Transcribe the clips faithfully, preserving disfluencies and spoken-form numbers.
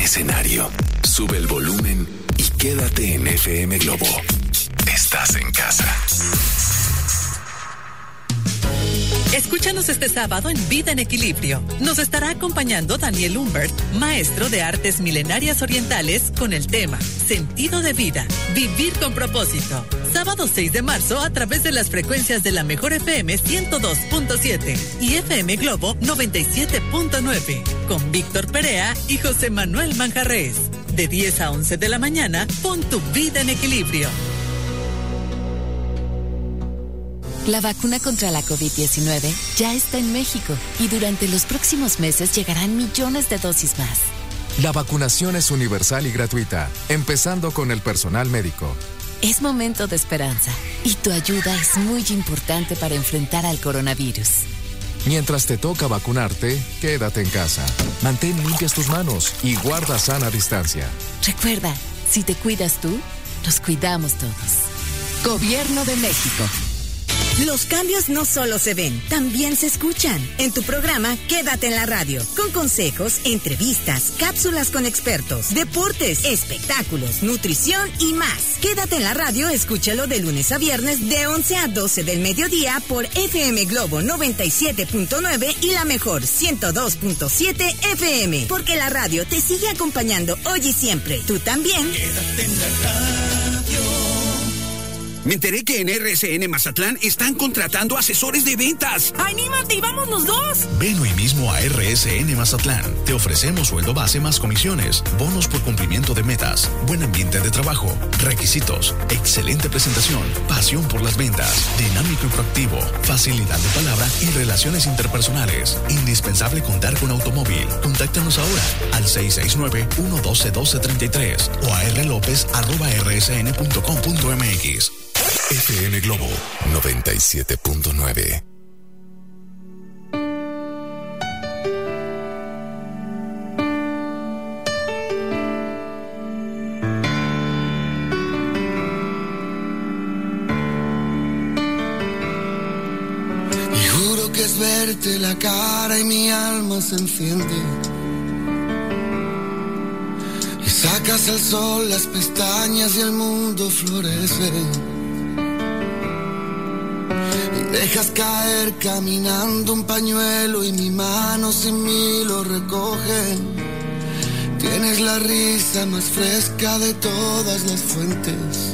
escenario. Sube el volumen y quédate en F M Globo. Estás en casa. Escúchanos este sábado en Vida en Equilibrio. Nos estará acompañando Daniel Humbert, maestro de artes milenarias orientales, con el tema Sentido de Vida, Vivir con Propósito. Sábado seis de marzo a través de las frecuencias de la Mejor F M ciento dos punto siete y F M Globo noventa y siete punto nueve. Con Víctor Perea y José Manuel Manjarrés. De diez a once de la mañana, pon tu vida en equilibrio. La vacuna contra la COVID diecinueve ya está en México y durante los próximos meses llegarán millones de dosis más. La vacunación es universal y gratuita, empezando con el personal médico. Es momento de esperanza y tu ayuda es muy importante para enfrentar al coronavirus. Mientras te toca vacunarte, quédate en casa. Mantén limpias tus manos y guarda sana distancia. Recuerda, si te cuidas tú, nos cuidamos todos. Gobierno de México. Los cambios no solo se ven, también se escuchan. En tu programa Quédate en la Radio, con consejos, entrevistas, cápsulas con expertos, deportes, espectáculos, nutrición y más. Quédate en la Radio, escúchalo de lunes a viernes de once a doce del mediodía por F M Globo noventa y siete punto nueve y la Mejor ciento dos punto siete F M. Porque la radio te sigue acompañando hoy y siempre. Tú también. Quédate en la radio. Me enteré que en R S N Mazatlán están contratando asesores de ventas. ¡Anímate y vamos los dos! Ven hoy mismo a R S N Mazatlán. Te ofrecemos sueldo base más comisiones, bonos por cumplimiento de metas, buen ambiente de trabajo, requisitos, excelente presentación, pasión por las ventas, dinámico y proactivo, facilidad de palabra y relaciones interpersonales. Indispensable contar con automóvil. Contáctanos ahora al seis seis nueve, uno uno dos, uno dos tres tres o a rlopez arroba rsn punto com punto m x. F M Globo noventa y siete punto nueve. Y juro que es verte la cara y mi alma se enciende. Y sacas al sol las pestañas y el mundo florece. Dejas caer caminando un pañuelo y mi mano sin mí lo recoge. Tienes la risa más fresca de todas las fuentes.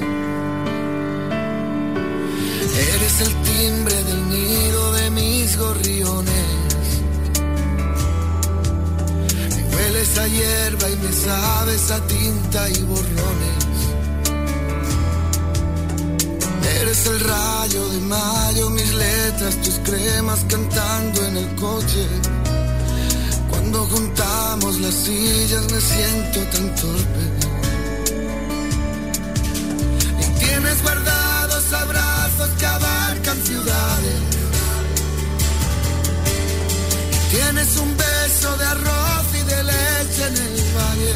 Eres el timbre del nido de mis gorriones. Me hueles a hierba y me sabes a tinta y borrones. Eres el rayo de mayo, mis letras, tus cremas cantando en el coche. Cuando juntamos las sillas me siento tan torpe. Y tienes guardados abrazos que abarcan ciudades. Y tienes un beso de arroz y de leche en el valle.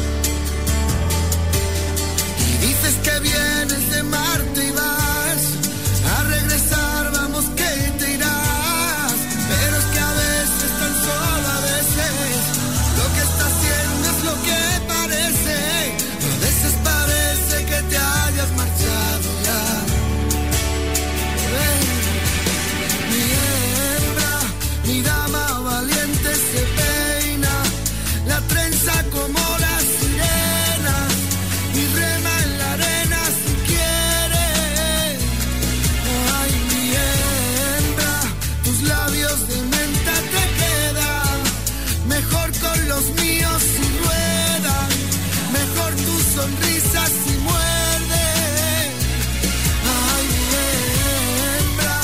Y dices que vienes de Marte y vas a regresar, vamos que te irás. Pero es que a veces, tan solo a veces, lo que está haciendo es lo que parece. A veces parece que te hayas marchado ya. Ven, mi hembra, mi dama valiente se peina, la trenza como la sirena, mi rema en la arena si quiere. Ay, mi hembra, tus labios de menta te quedan mejor con los míos si ruedan, mejor tu sonrisa si muerde. Ay, mi hembra.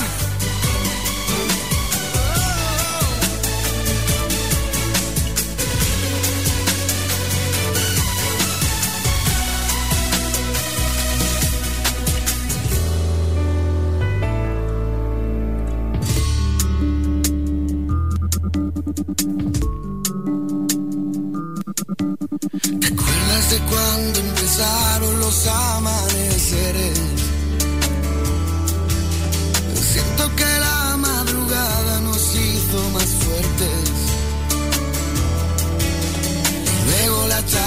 ¿Te acuerdas de cuando empezaron los amaneceres? Siento que la madrugada nos hizo más fuertes. Luego la tarde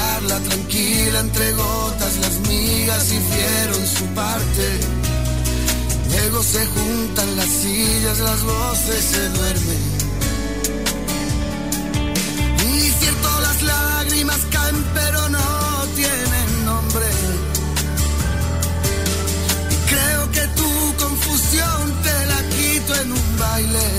revientan las sillas, las voces se duermen. Y cierto, las lágrimas caen, pero no tienen nombre. Y creo que tu confusión te la quito en un baile.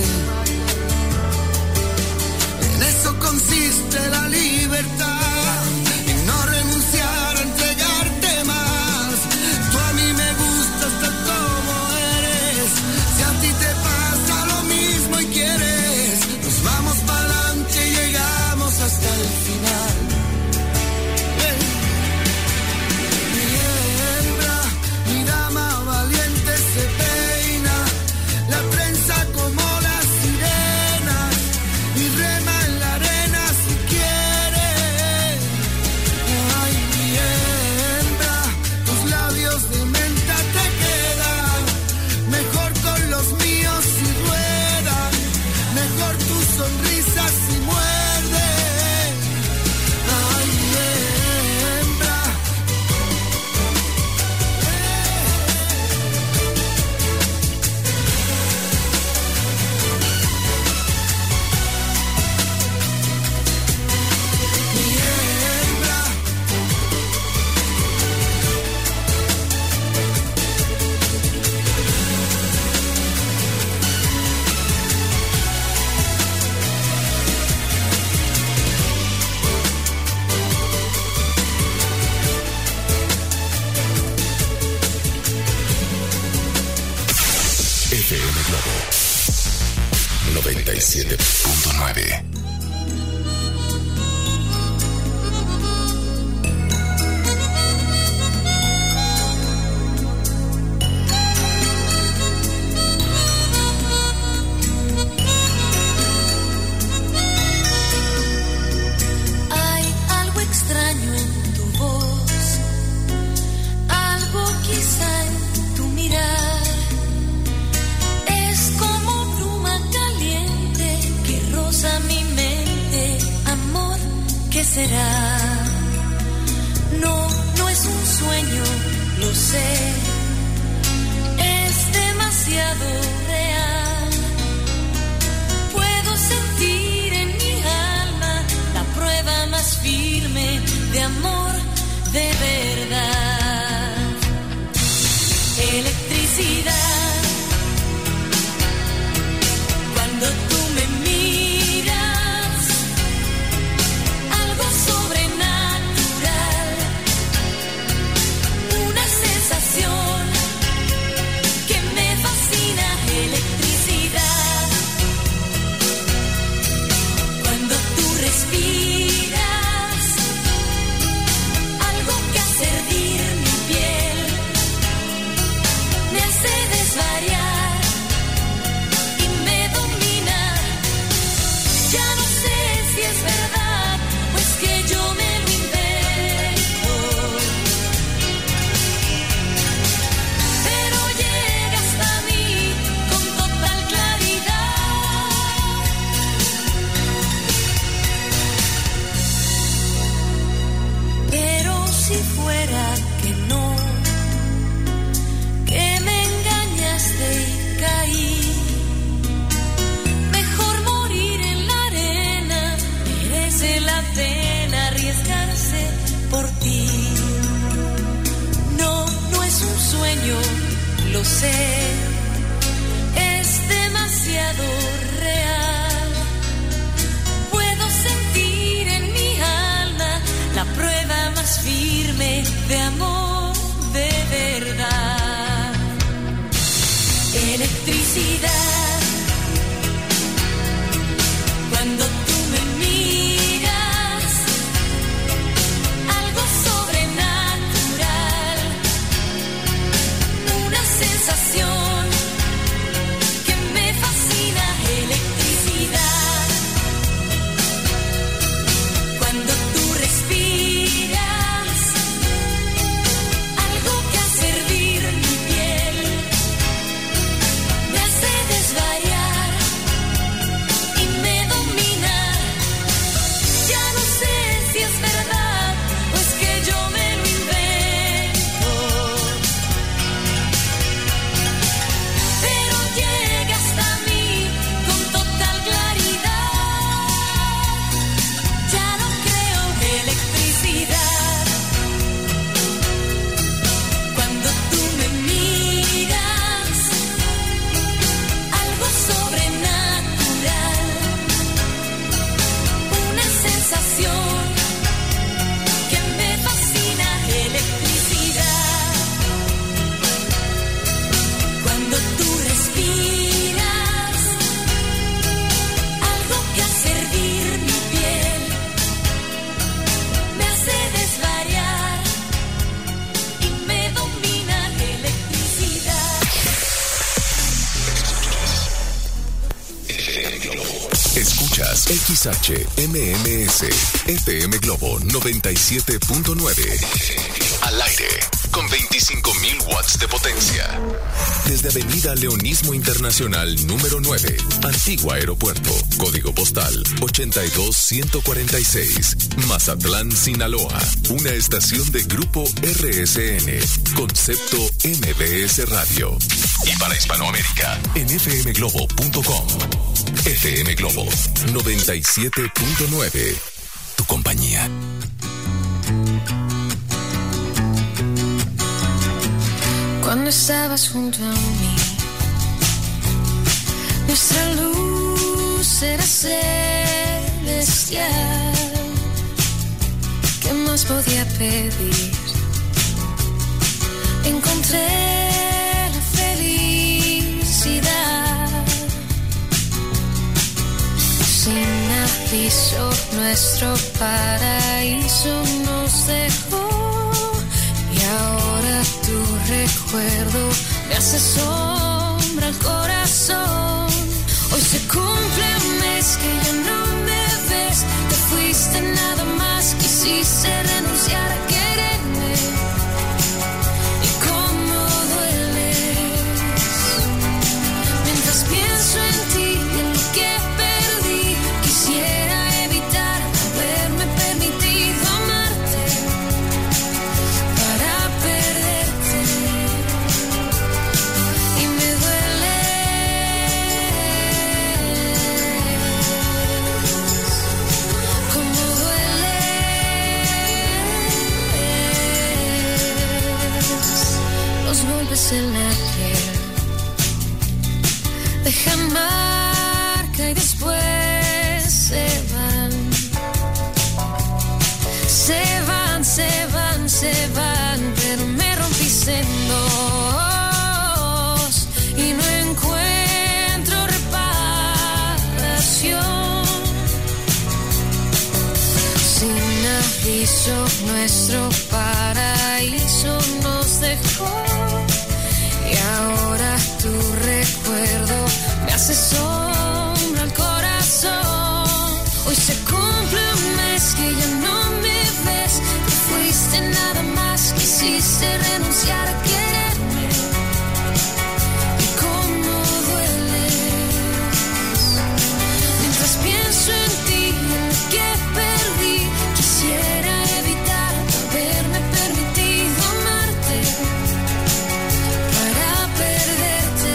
En eso consiste la libertad, en no renunciar a entregarte más. Tú a mí me gustas tal como eres. Si a ti te pasa lo mismo y quieres, nos vamos para adelante y llegamos hasta el final. Yeah. Mi hembra, mi dama valiente se peina la trenza como las sirenas y rema en la arena si quiere. Ay, mi hembra, tus labios de menta te quedan mejor con los míos si ruedan, mejor tu sonrisa si muerde. Ay, mi hembra. Mi hembra. F M Globo noventa y siete punto nueve. Hay algo extraño en tu voz, algo quizá en tu mirar. Es como bruma caliente que roza mi mente. Amor, ¿qué será? No, no es un sueño, lo sé. Es demasiado real. Puedo sentir en mi alma la prueba más firme de amor de verdad. Electricidad. Cuando tú me miras, algo sobrenatural, una sensación que me fascina. Electricidad. Cuando tú respiras, algo que hace hervir mi piel, me hace desvariar y me domina. Ya no sé si es verdad o es que yo me lo invento, pero llega hasta mí con total claridad. Pero si fuera que no, que me engañaste y caí, mejor morir en la arena. Merece la pena arriesgarse por ti. No, no es un sueño, lo sé. Es demasiado real. Puedo sentir en mi alma la prueba más firme de amor de verdad. Electricidad. Cuando tú me miras, algo sobrenatural, una sensación Escuchas X H M M S F M Globo noventa y siete punto nueve. Al aire con veinticinco mil watts de potencia. Desde Avenida Leonismo Internacional número nueve, Antigua Aeropuerto, código postal ochenta y dos ciento cuarenta y seis, Mazatlán, Sinaloa. Una estación de Grupo R S N, Concepto M B S Radio. Y para Hispanoamérica, en f m globo punto com. F M Globo noventa y siete punto nueve. Tu compañía. Cuando estabas junto a mí, nuestra luz era celestial. ¿Qué más podía pedir? Encontré la felicidad. Sin aviso, nuestro paraíso nos dejó. Y ahora tu recuerdo me hace sombra al corazón. Hoy se cumple un mes que ya no me ves. Te fuiste nada más, quisiste renunciar a quererme. Y cómo dueles. Mientras pienso en ti y en lo que perdí, quisiera evitar haberme permitido amarte. Para perderte. Y me duele. Como dueles. Los golpes en la piel dejan marca y después se van. Se van, se van, se van, pero me rompiste en dos y no encuentro reparación. Sin aviso, nuestro paraíso nos dejó. Y ahora tu recuerdo me hace sombra al corazón. Hoy se cumple un mes que ya no me ves. Te fuiste nada más, quisiste renunciar a quererme. Y cómo dueles. Mientras pienso en ti y en lo que perdí, quisiera evitar haberme permitido amarte. Para perderte.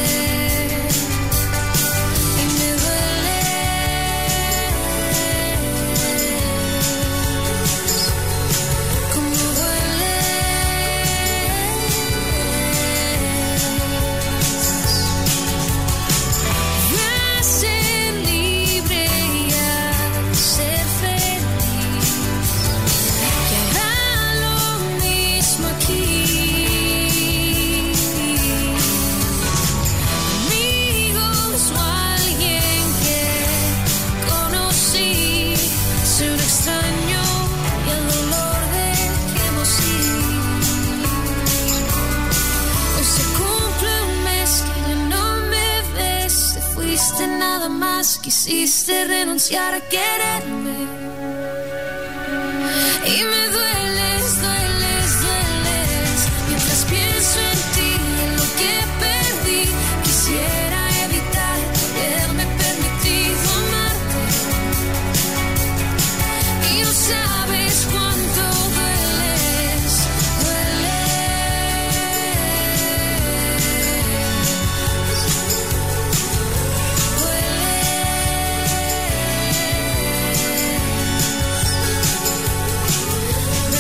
Y me duele. Como duele. Y a ser libre y a ser feliz. Y hará lo mismo aquí. Amigos o alguien que conocí, se un extraño y el dolor de que hemos ido. Hoy se cumple un mes que ya no me ves. Te fuiste nada más, quisiste renunciar a quererme. Y me dueles, dueles, dueles. Mientras pienso en ti y en lo que perdí, quisiera evitar haberme permitido amarte. Y no sabes cuánto dueles, dueles.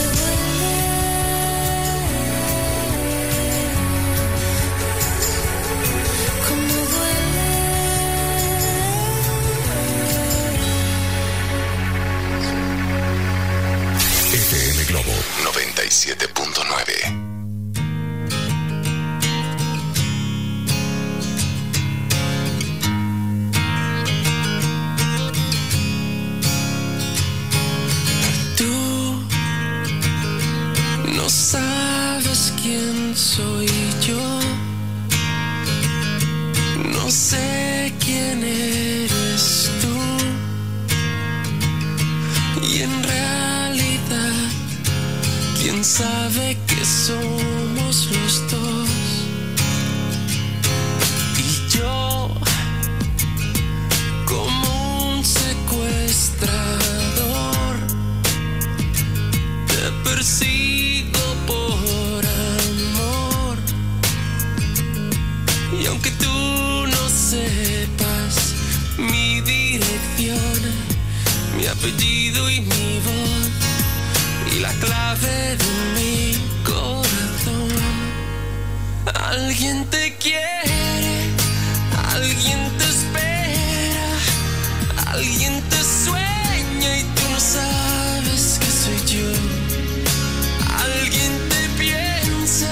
apellido y mi voz y la clave de mi corazón. Alguien te quiere, alguien te espera, alguien te sueña y tú no sabes que soy yo. Alguien te piensa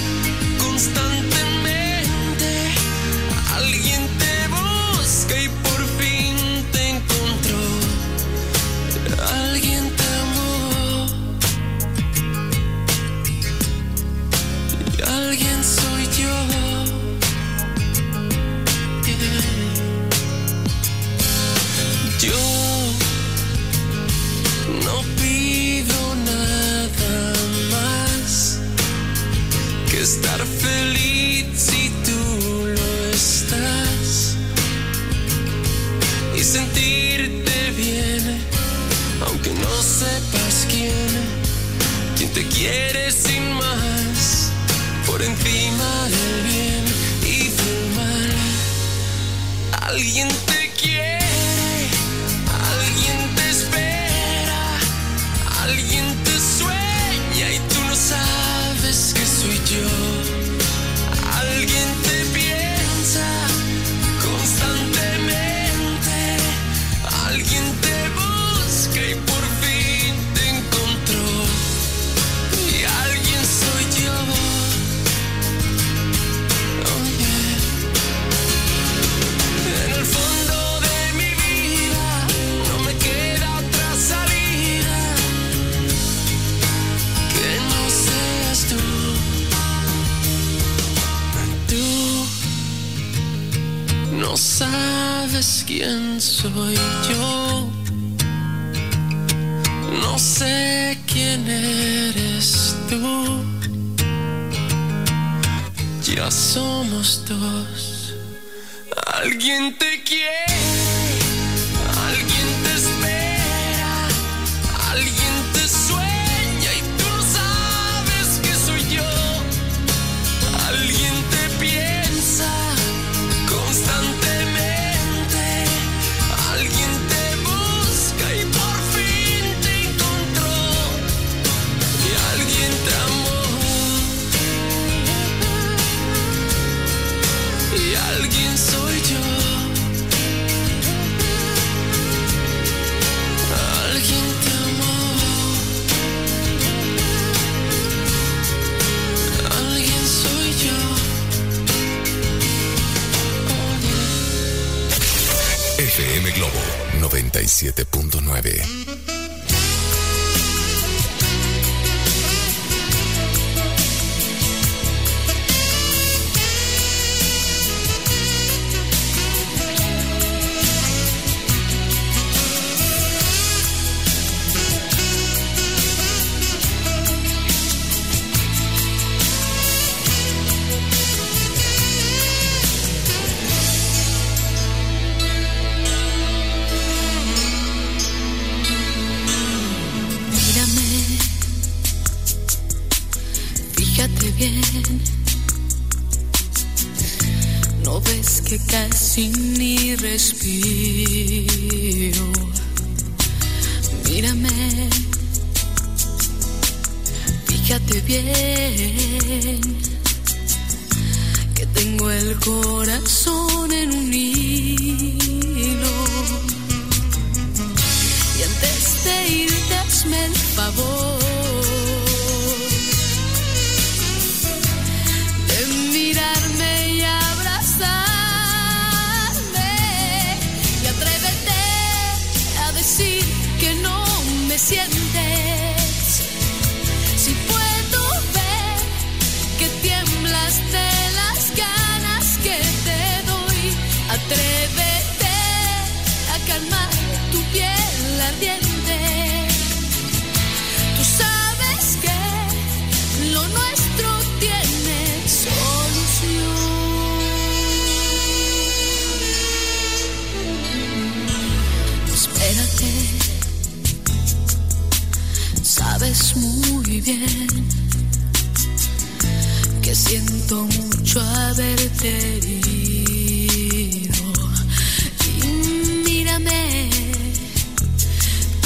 constantemente, alguien te busca y por fin te encontró. Alguien te amó y alguien soy yo. Yo no pido nada más que estar feliz si tú lo estás y sentirte bien, aunque no sepas quién, quién te quiere sin más, por encima del bien y del mal. Alguien te quiere, alguien te espera, alguien te sueña y tú no sabes que soy yo. Alguien te piensa constantemente, alguien te busca y por fin te encontró. Y alguien soy yo. Oh, yeah. En el fondo de mi vida no me queda otra salida que no seas tú. Tú no sabes quién soy yo, no sé quién eres tú. Ya somos dos. Alguien te quiere, alguien te espera, alguien te sueña y tú no sabes que soy yo. Alguien te piensa constantemente, alguien te busca y por fin te encontró. Y alguien te amó y alguien soy yo. Alguien te amó, alguien soy yo. F M Globo noventa y siete punto nueve. Bien, no ves que casi ni respiro. Mírame, fíjate bien, que tengo el corazón en un hilo. Y antes de irte hazme el favor mirarme y abrazarme y atrévete a decir que no me sientes. Si puedo ver que tiemblas de las ganas que te doy, atrévete a calmar tu piel ardiente. Tú sabes que lo nuestro tiene solución. Espérate, sabes muy bien que siento mucho haberte herido. Y mírame,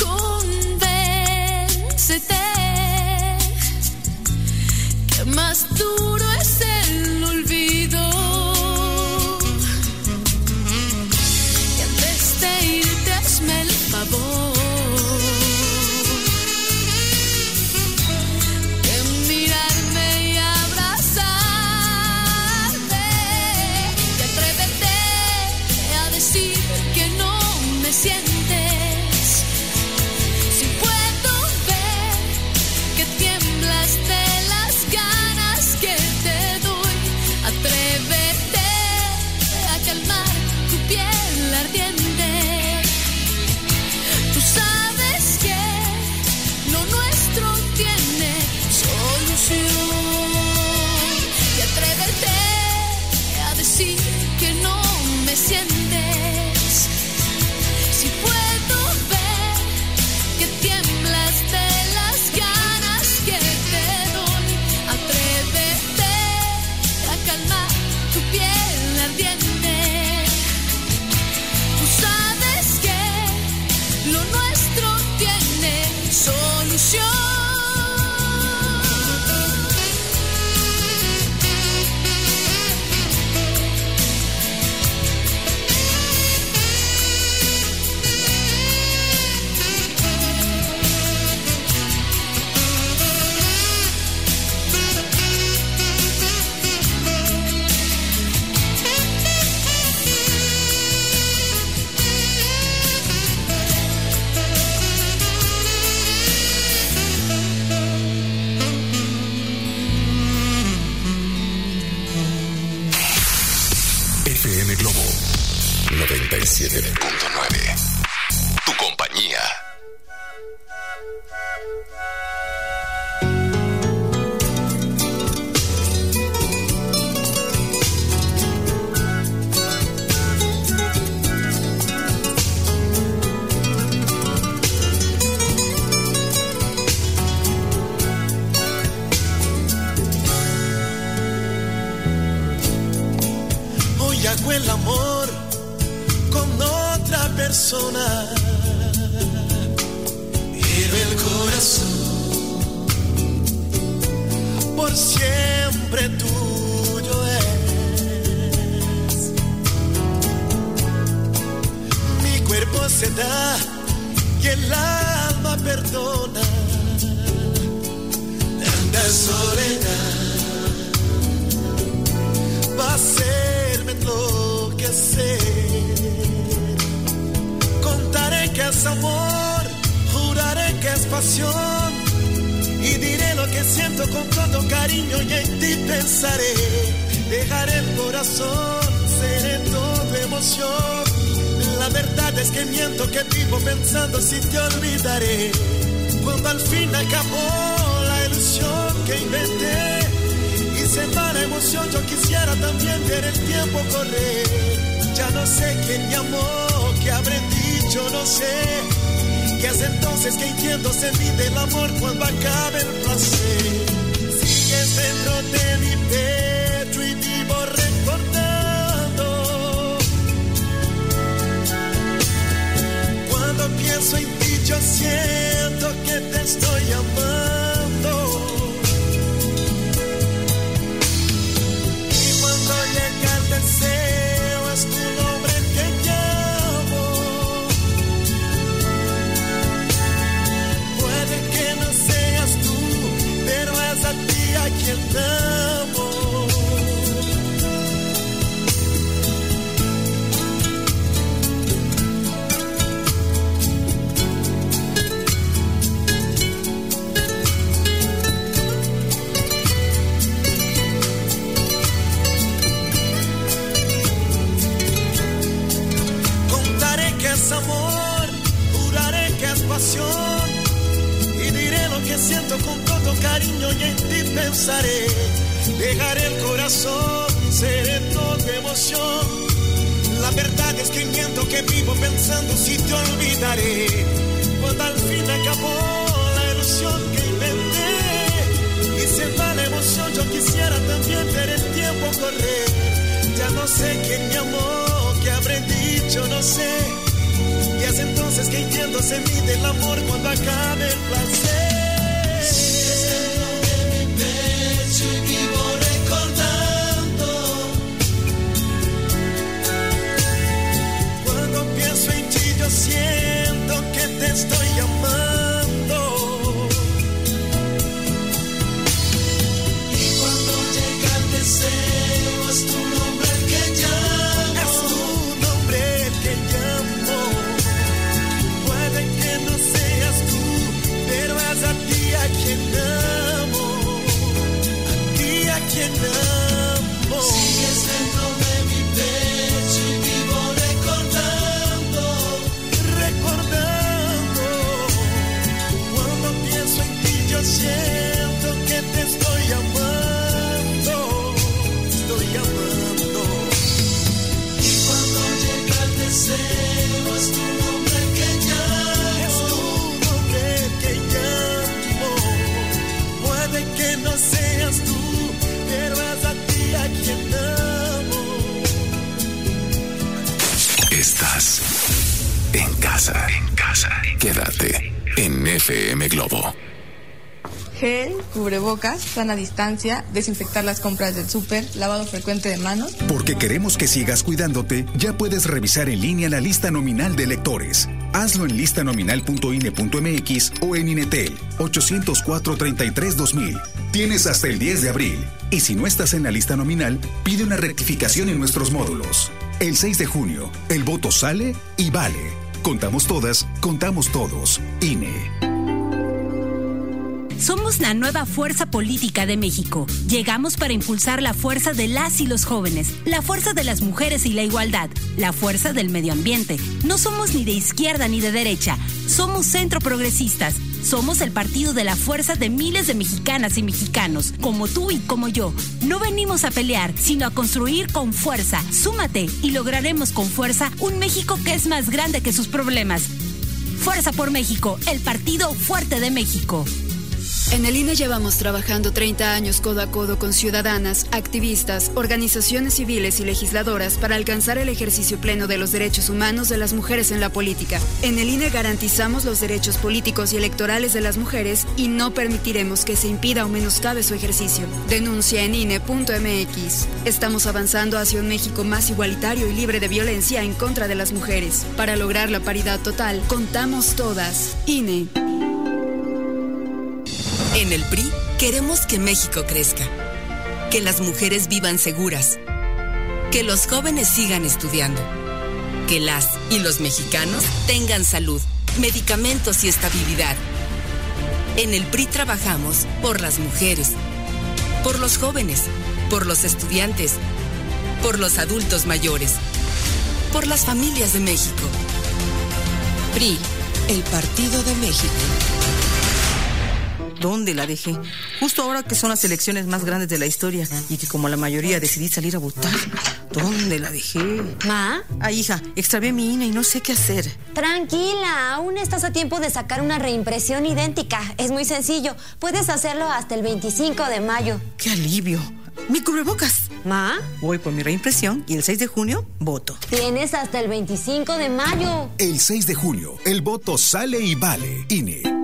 decir que no me sientes. Si puedo ver que tiemblas de las ganas que te doy, atrévete a calmar tu piel ardiente. Tú sabes que lo nuestro tiene solución. Y atrévete a decir que no me sientes. Si puedo ver que tiemblas de las ganas que te doy, atrévete a calmar tu piel ardiente. Tú sabes que lo nuestro tiene solución. F M Globo noventa y siete punto nueve. Tu compañía. Hoy hago el amor con otra persona, pero el corazón por siempre tuyo es. Mi cuerpo se da y el alma perdona. Tanta soledad va a hacerme enloquecer. Contaré que es amor, juraré que es pasión, y diré lo que siento con todo cariño y en ti pensaré. Dejaré el corazón, seré todo emoción. La verdad es que miento, que vivo pensando si te olvidaré. Cuando al fin acabó la ilusión que inventé y se va la emoción, yo quisiera también ver el tiempo correr. Ya no sé quién me amó, qué habré dicho, no sé. Y es entonces que entiendo, se mide el amor cuando acabe el placer. Sigues dentro de mi pecho y vivo recordando. Cuando pienso en ti yo siento que te estoy amando. Y cuando llega el deseo es tu nombre que llamo. Puede que no seas tú, pero es a ti a quien amo. Amor, juraré que es pasión, y diré lo que siento con todo cariño y en ti pensaré. Dejaré el corazón, seré toda emoción. La verdad es que miento, que vivo pensando si te olvidaré. Cuando al fin acabó la ilusión que inventé y se va la emoción, yo quisiera también ver el tiempo correr. Ya no sé quién me amó, qué habré dicho, no sé. Y es entonces que entiendo, se mide el amor cuando acabe el placer. Sigues dentro de mi pecho y vivo recordando. Cuando pienso en ti yo siento que te estoy amando. Y cuando llega el deseo es tu nombre el que llamo. Es tu nombre el que en casa. En casa. Quédate en F M Globo. Gel, cubrebocas, sana distancia, desinfectar las compras del súper, lavado frecuente de manos. Porque queremos que sigas cuidándote, ya puedes revisar en línea la lista nominal de electores. Hazlo en listanominal punto ine punto eme equis o en Inetel ochocientos cuatro, treinta y tres, dos mil. Tienes hasta el diez de abril. Y si no estás en la lista nominal, pide una rectificación en nuestros módulos. El seis de junio, el voto sale y vale. Contamos todas, contamos todos. I N E. Somos la nueva fuerza política de México. Llegamos para impulsar la fuerza de las y los jóvenes, la fuerza de las mujeres y la igualdad, la fuerza del medio ambiente. No somos ni de izquierda ni de derecha, somos centro progresistas. Somos el partido de la fuerza de miles de mexicanas y mexicanos, como tú y como yo. No venimos a pelear, sino a construir con fuerza. Súmate y lograremos con fuerza un México que es más grande que sus problemas. Fuerza por México, el partido fuerte de México. En el I N E llevamos trabajando treinta años codo a codo con ciudadanas, activistas, organizaciones civiles y legisladoras para alcanzar el ejercicio pleno de los derechos humanos de las mujeres en la política. En el I N E garantizamos los derechos políticos y electorales de las mujeres y no permitiremos que se impida o menoscabe su ejercicio. Denuncia en ine punto eme equis. Estamos avanzando hacia un México más igualitario y libre de violencia en contra de las mujeres. Para lograr la paridad total, contamos todas. I N E. En el P R I queremos que México crezca, que las mujeres vivan seguras, que los jóvenes sigan estudiando, que las y los mexicanos tengan salud, medicamentos y estabilidad. En el P R I trabajamos por las mujeres, por los jóvenes, por los estudiantes, por los adultos mayores, por las familias de México. P R I, el Partido de México. ¿Dónde la dejé? Justo ahora que son las elecciones más grandes de la historia y que como la mayoría decidí salir a votar. ¿Dónde la dejé? ¿Ma? Ay, hija, extravié mi I N E y no sé qué hacer. Tranquila, aún estás a tiempo de sacar una reimpresión idéntica. Es muy sencillo. Puedes hacerlo hasta el veinticinco de mayo. ¡Qué alivio! ¡Mi cubrebocas! ¿Ma? Voy por mi reimpresión y el seis de junio voto. Tienes hasta el veinticinco de mayo. El seis de junio, el voto sale y vale. I N E.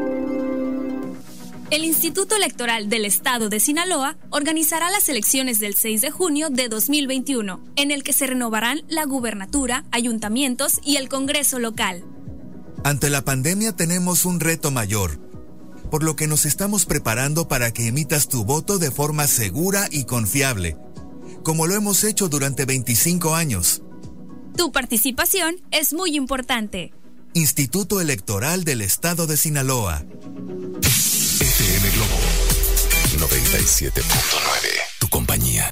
El Instituto Electoral del Estado de Sinaloa organizará las elecciones del seis de junio de dos mil veintiuno, en el que se renovarán la gubernatura, ayuntamientos y el Congreso local. Ante la pandemia tenemos un reto mayor, por lo que nos estamos preparando para que emitas tu voto de forma segura y confiable, como lo hemos hecho durante veinticinco años. Tu participación es muy importante. Instituto Electoral del Estado de Sinaloa. F M Globo noventa y siete punto nueve, tu compañía.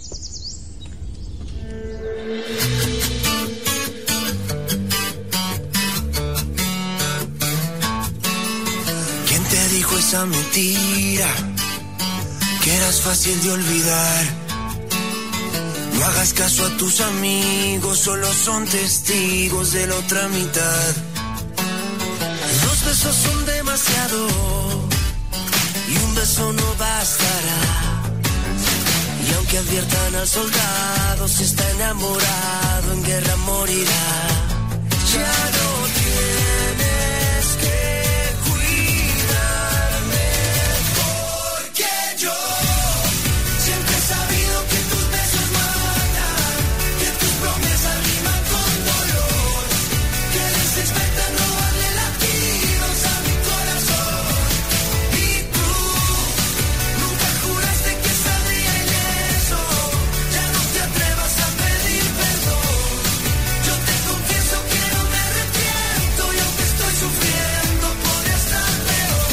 ¿Quién te dijo esa mentira? Que eras fácil de olvidar. No hagas caso a tus amigos, solo son testigos de la otra mitad. Dos besos son demasiado y un beso no bastará. Y aunque adviertan al soldado, si está enamorado en guerra morirá. Ya no tienes que cuidarme, porque yo siempre he sabido que tus besos matan, que tus promesas riman con dolor, que eres experta en robarle latidos a mi corazón. Y tú nunca juraste que saldría ileso, ya no te atrevas a pedir perdón. Yo te confieso que no me arrepiento y aunque estoy sufriendo podría estar peor.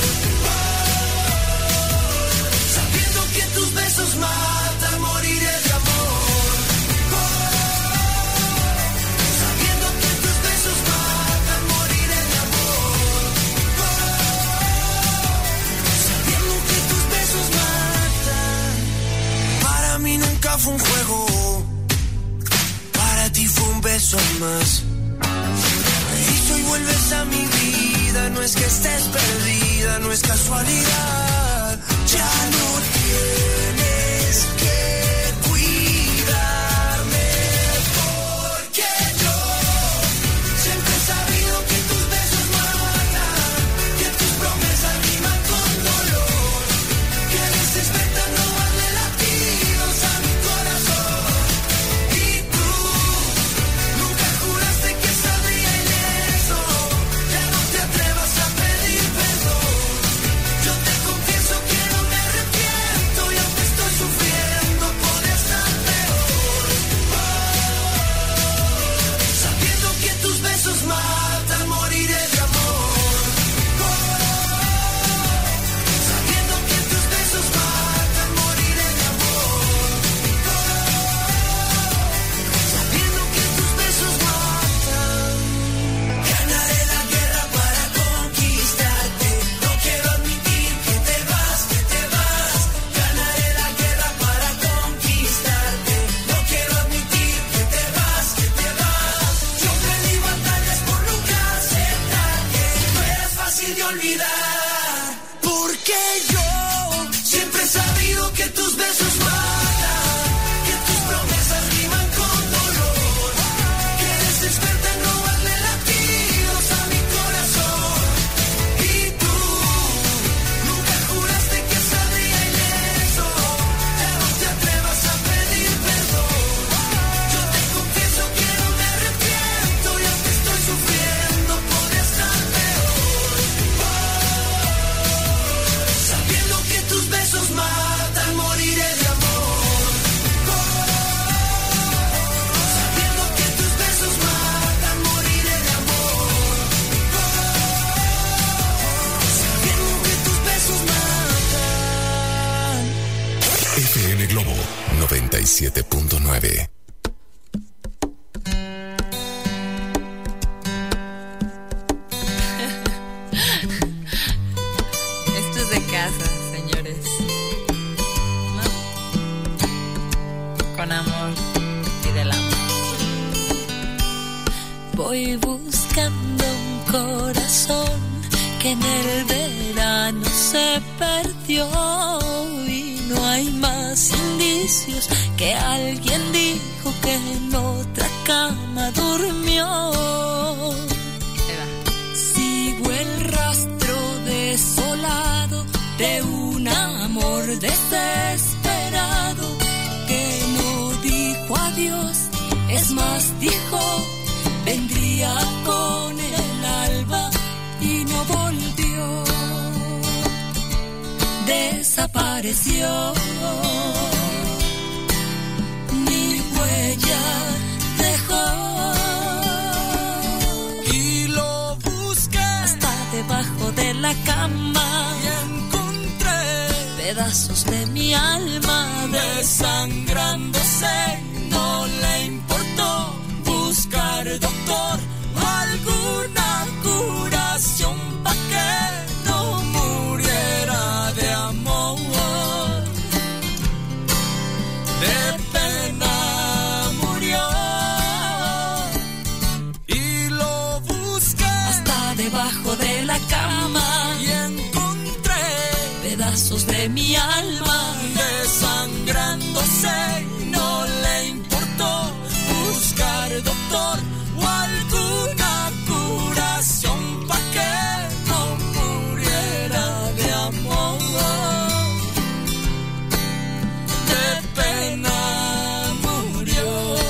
Oh, sabiendo que tus besos matan, moriré de amor. Oh, sabiendo que tus besos matan, moriré de amor. Oh, sabiendo que tus besos matan. Para mí nunca fue un juego, para ti fue un beso más. Y si hoy vuelves a mi vida, no es que estés perdida, no es casualidad. Ya no tienes que cuidarme, porque yo siempre olvidar. Porque yo siempre he sabido que tus besos matan, que tus promesas riman con dolor, que eres experta en robarle latidos a mi corazón. Y tú nunca juraste que saldría ileso, ya no te atrevas a pedir perdón. Yo te confieso que no me arrepiento y aunque estoy sufriendo podría estar peor. Oh, sabiendo que tus besos matan, moriré de amor. Oh, sabiendo que tus besos matan, moriré de amor. Oh, sabiendo que tus besos matan. F M Globo noventa y siete punto nueve. Esto es de casa, señores. ¿No? Con amor y del amor. Voy buscando un corazón que en el verano se perdió y no hay más indicios que alguien dijo que en otra cama durmió. Sigo el rastro desolado de un amor desesperado que no dijo adiós, es más dijo vendría con el alba y no volvió, desapareció, ni huella dejó. Y lo busqué hasta debajo de la cama y encontré pedazos de mi alma desangrándose. No le importó buscar doctor o alguna curación pa' que no muriera de amor. De pena murió y lo busqué hasta debajo de la cama y encontré pedazos de mi alma desangrándose. No le importó buscar doctor o alguna curación pa' que no muriera de amor. De pena murió.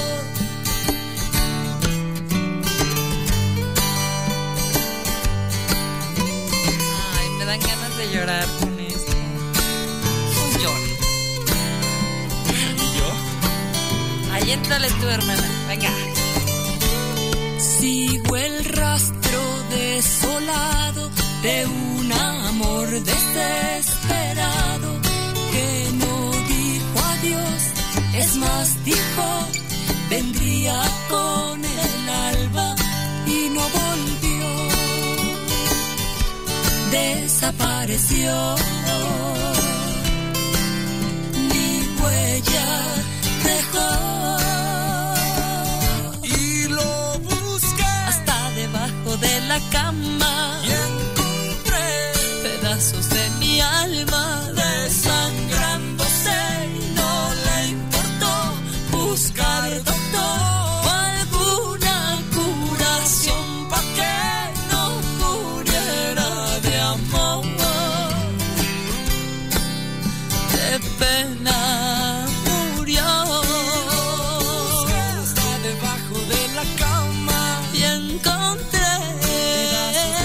Ay, me dan ganas de llorar con esto. Pues lloro. ¿Y yo? Ahí entrale tú, hermana. Venga. Sigo el rastro desolado de un amor desesperado que no dijo adiós, es más dijo vendría con el alba y no volvió, desapareció, ni huella dejó. De la cama y encontré pedazos de mi alma desangrándose. No le importó buscar doctor o alguna curación pa' que no muriera de amor. De pena murió. Hasta debajo de la cama y encontré pedazos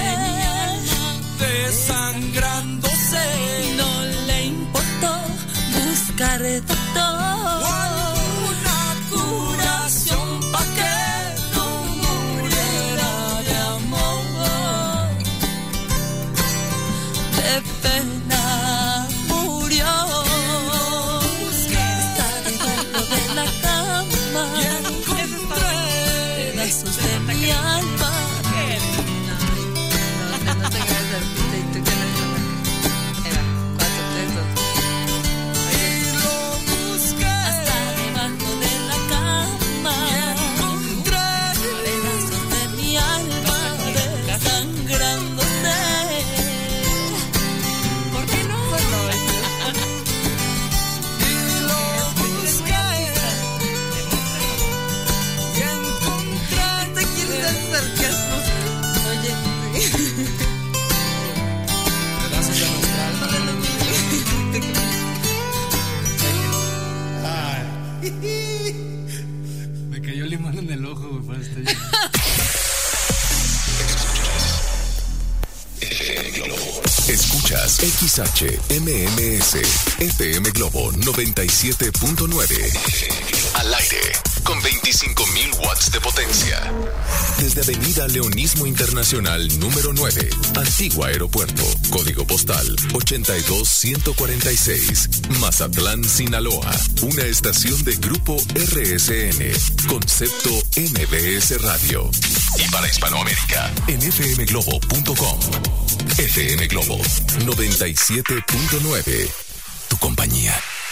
escuchas X H M M S F M Globo noventa y siete punto nueve. Al aire con veinticinco mil watts de potencia. Desde Avenida Leonismo Internacional número nueve, Antigua Aeropuerto, código postal ochenta y dos ciento cuarenta y seis, Mazatlán, Sinaloa. Una estación de Grupo R S N, Concepto M B S Radio. Y para Hispanoamérica, en f m globo punto com. F M Globo noventa y siete punto nueve. Tu compañía.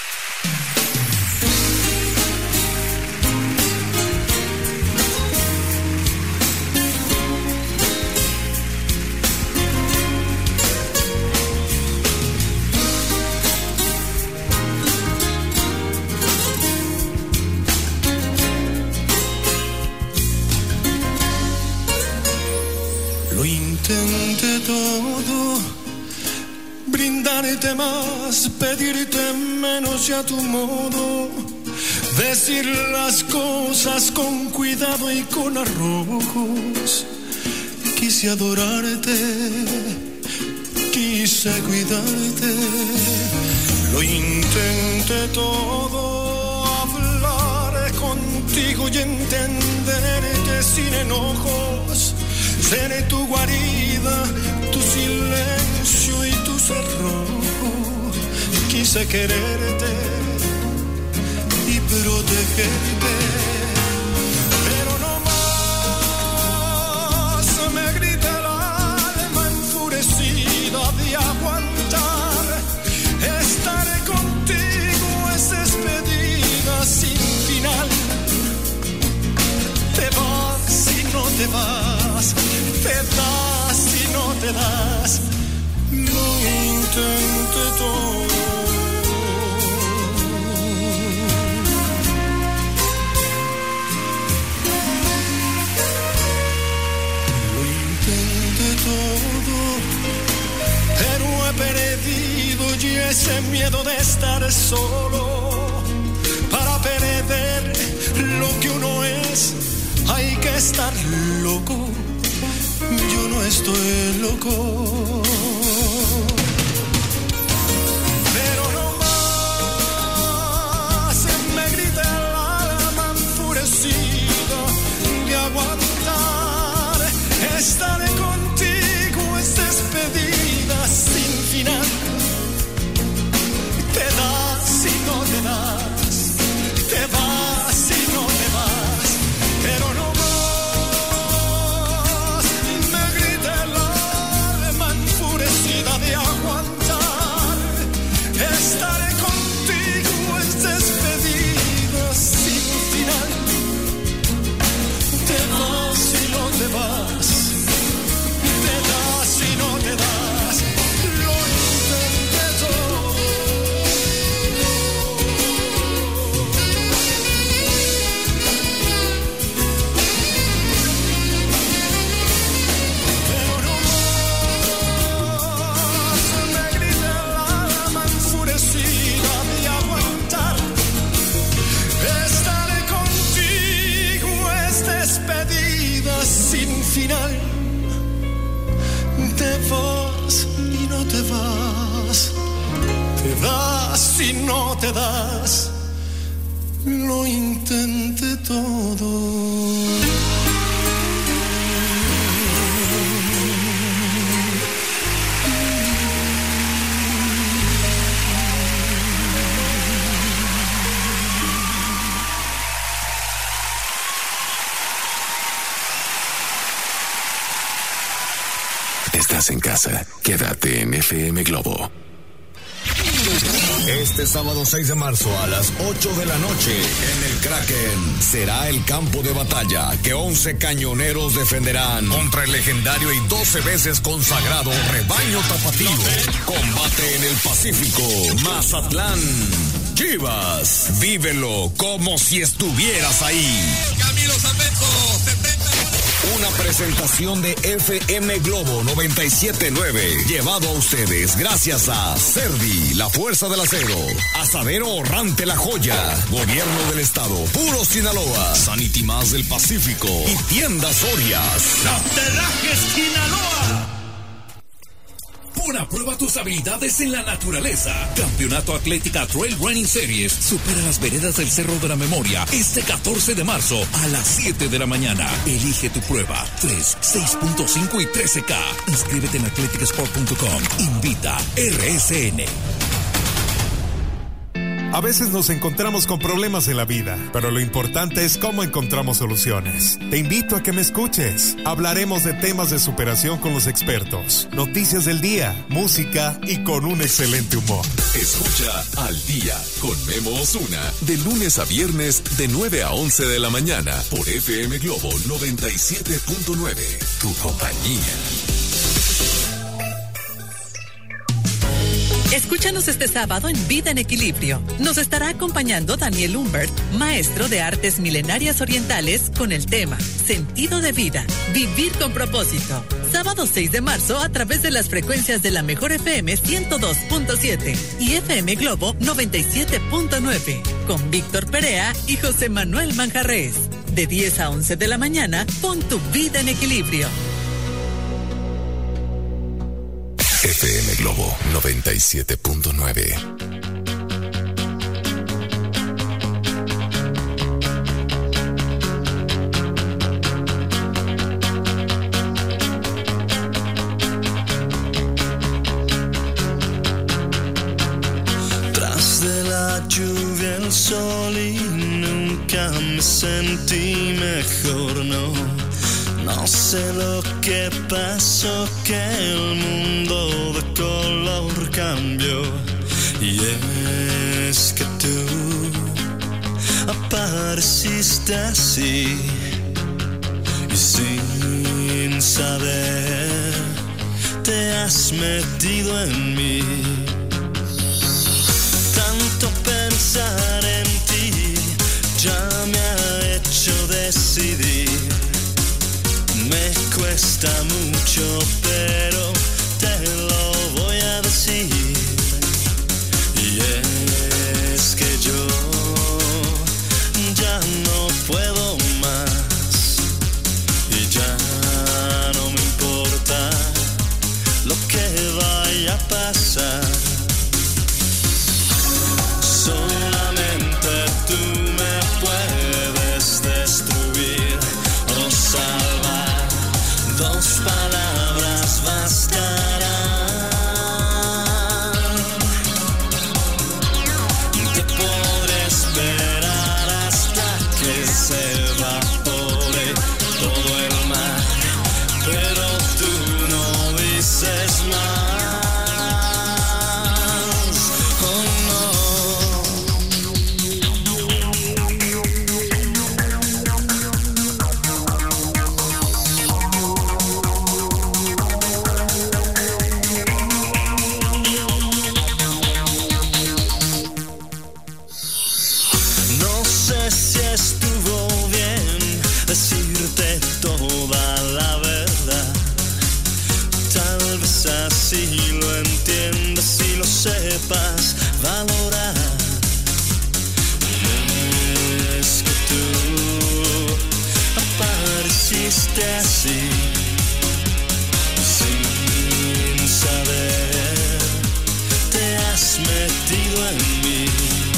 Intenté todo, brindarte más, pedirte menos y a tu modo, decir las cosas con cuidado y con arrojos. Quise adorarte, quise cuidarte, lo intenté todo, hablar contigo y entenderte sin enojos. Seré tu guarida, tu silencio y tu cerrojo. Quise quererte y protegerte, pero no más me grita el alma enfurecida de aguantar. Estaré contigo, es despedida sin final. Te vas y no te vas, te das y no te das, lo intenté todo. Lo intenté todo, pero he perdido y ese miedo de estar solo. Para perder lo que uno es, hay que estar loco. Yo no estoy loco, pero no más me grita el alma enfurecida de aguantar. Estaré contigo, es despedida sin final. Te das y no te das, te vas y no te vas, pero no de aguantar. Estaré contigo, es despedida sin final. Te vas y no te vas, te das y no te das, lo intenté todo. Sin final, te vas y no te vas, te das y no te das, lo intenté todo. Estás en casa, quédate en F M Globo. Este sábado seis de marzo a las ocho de la noche en el Kraken será el campo de batalla que once cañoneros defenderán contra el legendario y doce veces consagrado Rebaño Tapatío. Combate en el Pacífico, Mazatlán, Chivas. Vívelo como si estuvieras ahí. Camilo Zambeto, una presentación de F M Globo noventa y siete punto nueve, llevado a ustedes gracias a Cerdi, la fuerza del acero, Asadero Orrante La Joya, Gobierno del Estado, Puro Sinaloa, Sanity Más del Pacífico y Tiendas Orias. Los Terrajes Sinaloa. Pon a prueba tus habilidades en la naturaleza. Campeonato Atlética Trail Running Series supera las veredas del Cerro de la Memoria este catorce de marzo a las siete de la mañana. Elige tu prueba tres, seis punto cinco y trece K. Inscríbete en atlética sport punto com. Invita R S N. A veces nos encontramos con problemas en la vida, pero lo importante es cómo encontramos soluciones. Te invito a que me escuches. Hablaremos de temas de superación con los expertos, noticias del día, música y con un excelente humor. Escucha Al Día con Memo Osuna de lunes a viernes de nueve a once de la mañana por F M Globo noventa y siete punto nueve. Tu compañía. Escúchanos este sábado en Vida en Equilibrio. Nos estará acompañando Daniel Humbert, maestro de artes milenarias orientales, con el tema Sentido de Vida, Vivir con Propósito. Sábado seis de marzo a través de las frecuencias de la Mejor F M ciento dos punto siete y F M Globo noventa y siete punto nueve. Con Víctor Perea y José Manuel Manjarrés. De diez a once de la mañana, pon tu vida en equilibrio. F M Globo noventa y siete punto nueve. Tras de la lluvia el sol y nunca me sentí mejor, no. No sé lo que pasó, que el mundo de color cambió. Y es que tú apareciste así y sin saber te has metido en mí. Tanto pensar en ti ya me ha hecho decidir. Me cuesta mucho, pero te lo voy a decir. Y es que yo ya no puedo más. Y ya no me importa lo que vaya a pasar. Solamente tú me puedes destruir o salvar. Dos palabras bastarán. Te podré esperar hasta que se evapore todo el mar, pero tú no dices más. Oh no. Si lo entiendes, si lo sepas valorar. Es que tú apareciste así, sin saber te has metido en mí.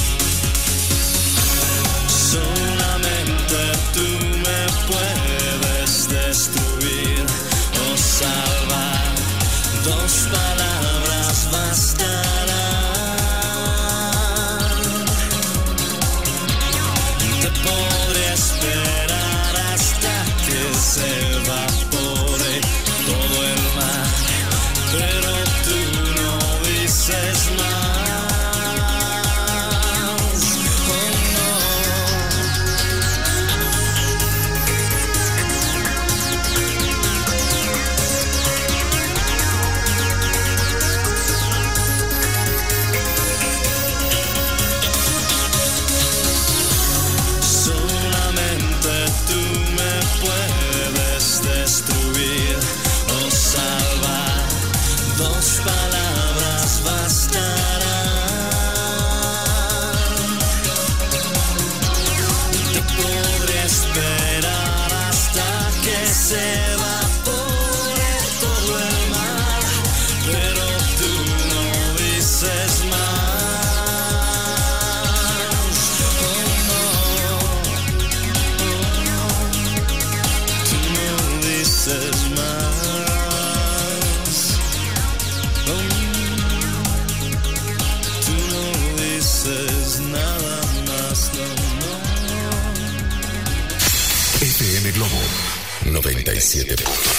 Solamente tú me puedes destruir o salvar. Dos palabras bastarán. Te podré esperar hasta que se evapore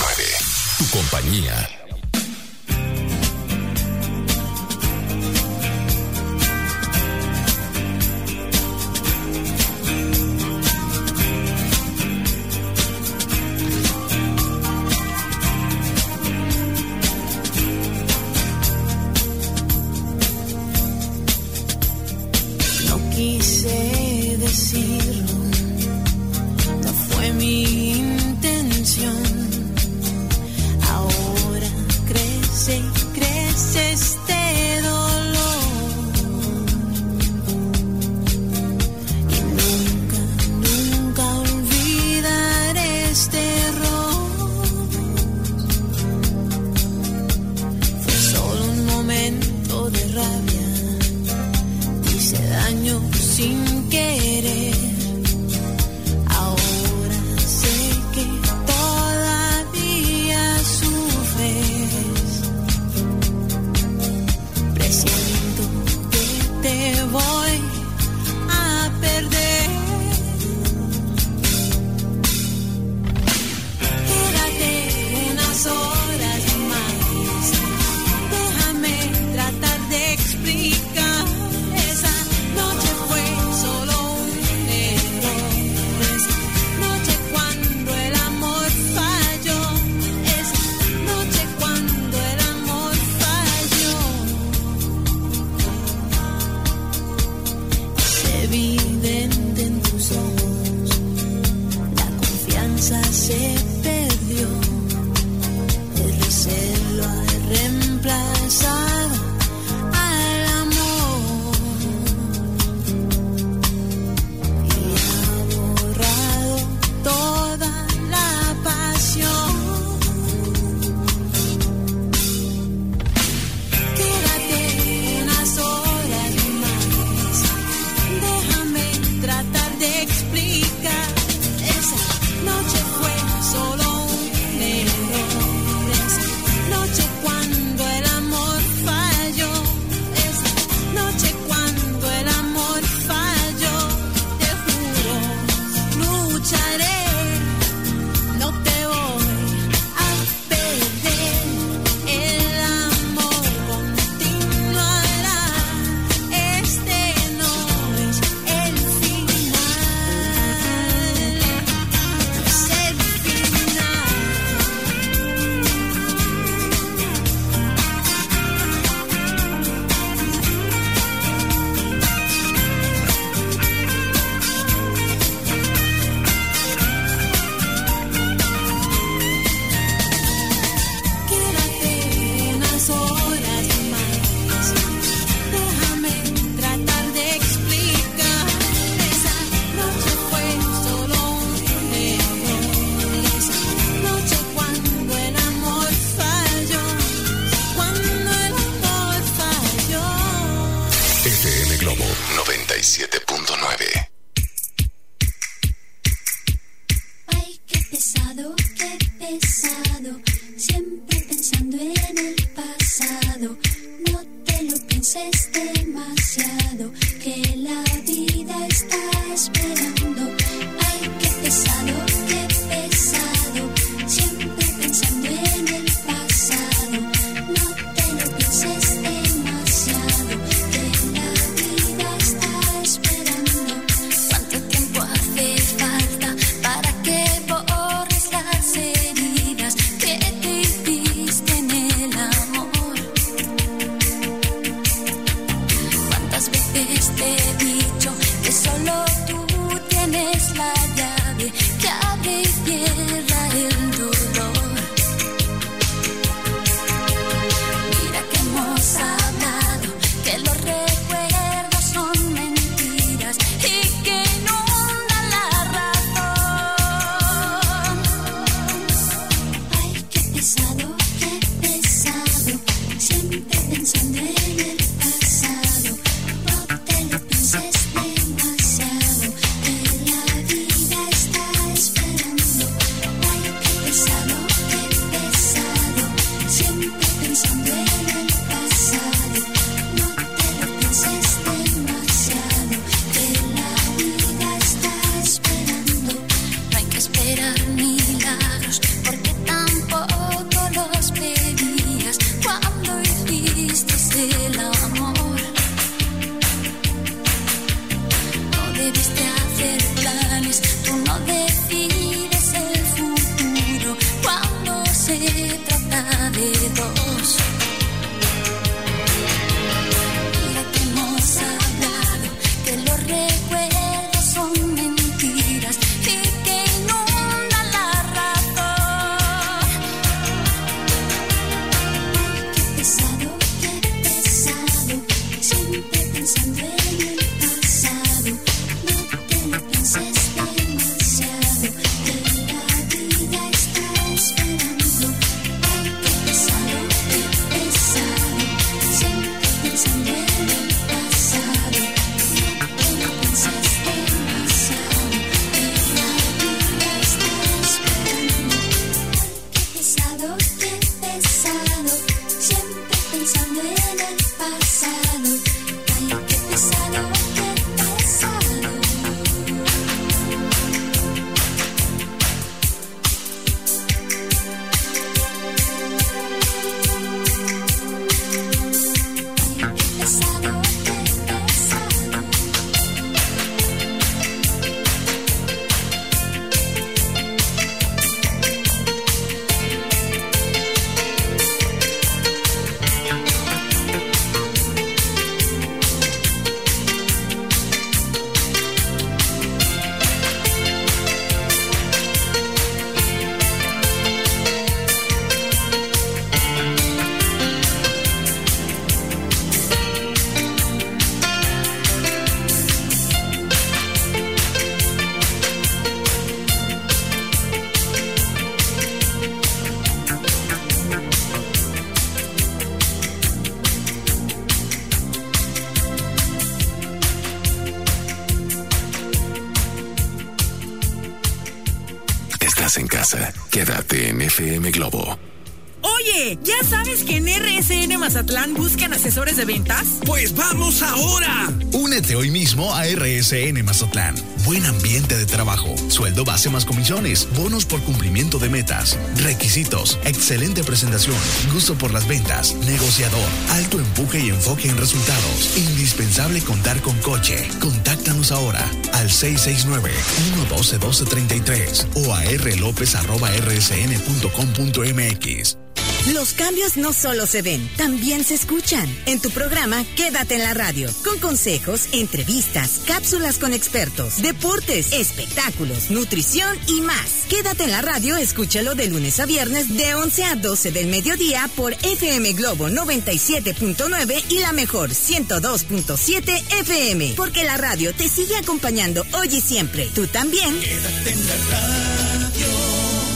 nueve. Tu compañía. Quise decirlo, no fue mi intención. Ahora crece y crece este dolor. Y nunca, nunca olvidaré este error. Fue solo un momento de rabia. Hice daño sin querer. Ahora sé que todavía sufres. Presiento que te voy a perder. Quédate unas horas más. Déjame tratar de explicar. Noche fue solo un error. Esa noche cuando el amor falló. Esa noche cuando el amor falló. Es evidente en tus ojos. La confianza se perdió. El recelo ha reemplazado al amor. Toda la pasión. Quédate unas horas más. Déjame tratar de explicar. Esa noche fue solo un error. Esa noche cuando el amor falló. Esa noche cuando el amor falló. Te juro, lucharé. No te voy a perder. El amor continuará. Este no es el final. No es el final. Quédate unas horas más. Déjame tratar de explicar. Esa noche fue solo un error. Esa noche cuando el amor falló. Cuando el amor falló. F M Globo noventa y siete punto nueve. Ay, qué pesado, qué pesado. Siempre pensando en el pasado. No te lo pienses demasiado, que la vida está esperando. Ay, qué pesado, qué pesado. Siempre pensando en el pasado. No te lo pienses demasiado, que la vida está esperando. ¿Cuánto tiempo hace falta para que borres las heridas que te hiciste en el amor? se trata de dos. Mira que hemos hablado, que los recuerdos son mentiras y que inundan la razón. Qué pesado, qué pesado, siempre pensando en el pasado. No te lo pienses demasiado, que la vida está esperando. Ay, qué pesado, qué pesado, siempre pensando en el pasado. No te lo pienses demasiado, que la vida está esperando. Qué pesado, qué pesado, siempre pensando en el pasado. Ay, qué pesado, qué pesado. Pesado, qué pesado. Estás en casa. Quédate en F M Globo. Oye, ¿ya sabes que en R S N Mazatlán buscan asesores de ventas? ¡Pues vamos ahora! Únete hoy mismo a R S N Mazatlán. Buen ambiente de trabajo, sueldo base más comisiones, bonos por cumplimiento de metas, requisitos, excelente presentación, gusto por las ventas, negociador, alto empuje y enfoque en resultados. Indispensable contar con coche. Contáctanos ahora al seis seis nueve, uno uno dos, uno dos tres tres o a rlopez arroba rsn punto com punto m x. Los cambios no solo se ven, también se escuchan. En tu programa Quédate en la Radio, con consejos, entrevistas, cápsulas con expertos, deportes, espectáculos, nutrición y más. Quédate en la Radio, escúchalo de lunes a viernes de once a doce del mediodía por F M Globo noventa y siete punto nueve y la mejor ciento dos punto siete F M. Porque la radio te sigue acompañando hoy y siempre. Tú también. Quédate en la radio.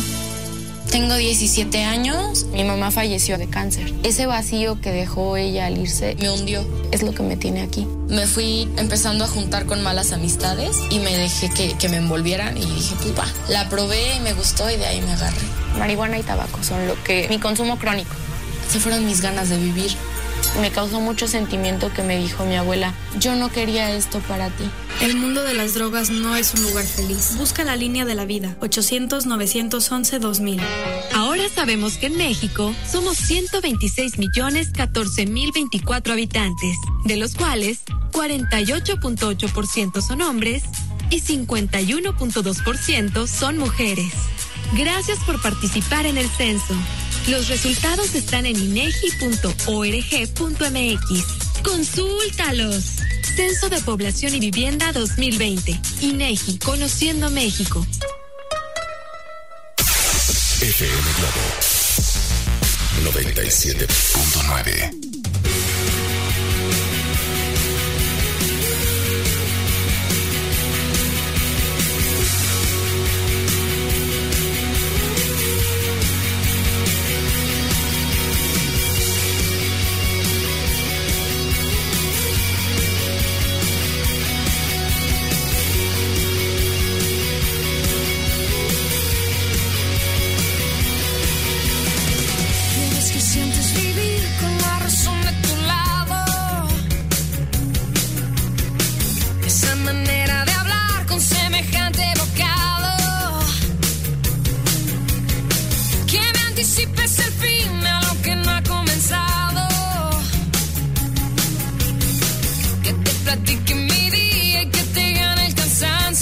Tengo diecisiete años, mi mamá falleció de cáncer. Ese vacío que dejó ella al irse me hundió, es lo que me tiene aquí. Me fui empezando a juntar con malas amistades y me dejé que, que me envolvieran y dije, pues va. La probé y me gustó y de ahí me agarré. Marihuana y tabaco son lo que... mi consumo crónico. Se fueron mis ganas de vivir. Me causó mucho sentimiento que me dijo mi abuela, yo no quería esto para ti. El mundo de las drogas no es un lugar feliz. Busca la línea de la vida, ochocientos, novecientos once, dos mil. Ahora sabemos que en México somos ciento veintiséis millones catorce mil veinticuatro habitantes, de los cuales cuarenta y ocho punto ocho por ciento son hombres y cincuenta y uno punto dos por ciento son mujeres. Gracias por participar en el censo. Los resultados están en inegi punto org punto m x. ¡Consúltalos! Censo de Población y Vivienda dos mil veinte. INEGI, Conociendo México. F M Globo noventa y siete punto nueve.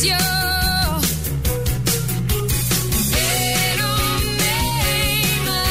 Pero me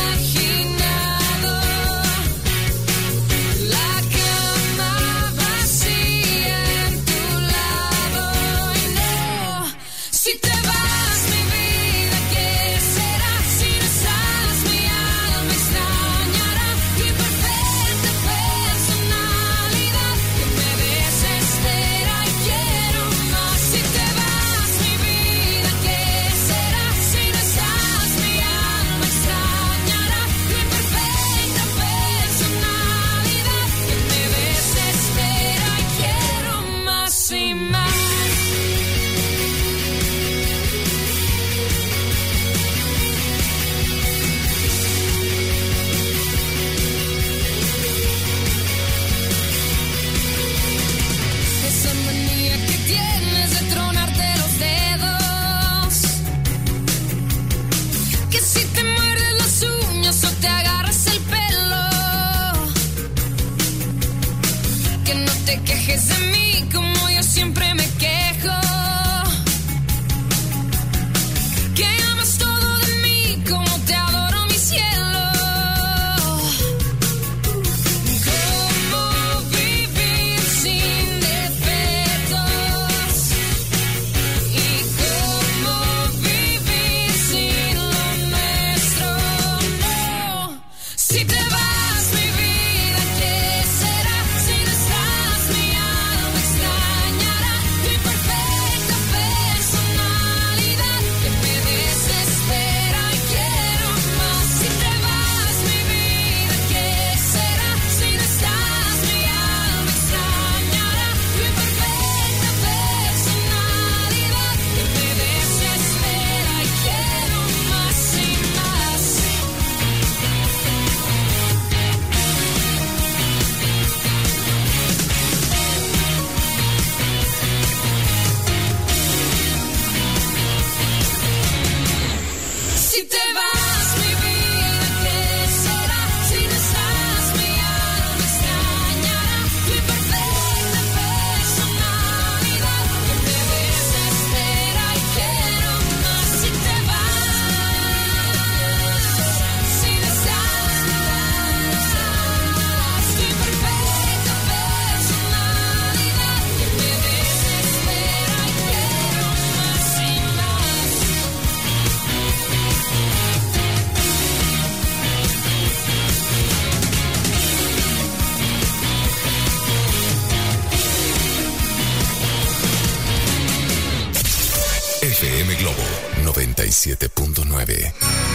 y siete punto nueve.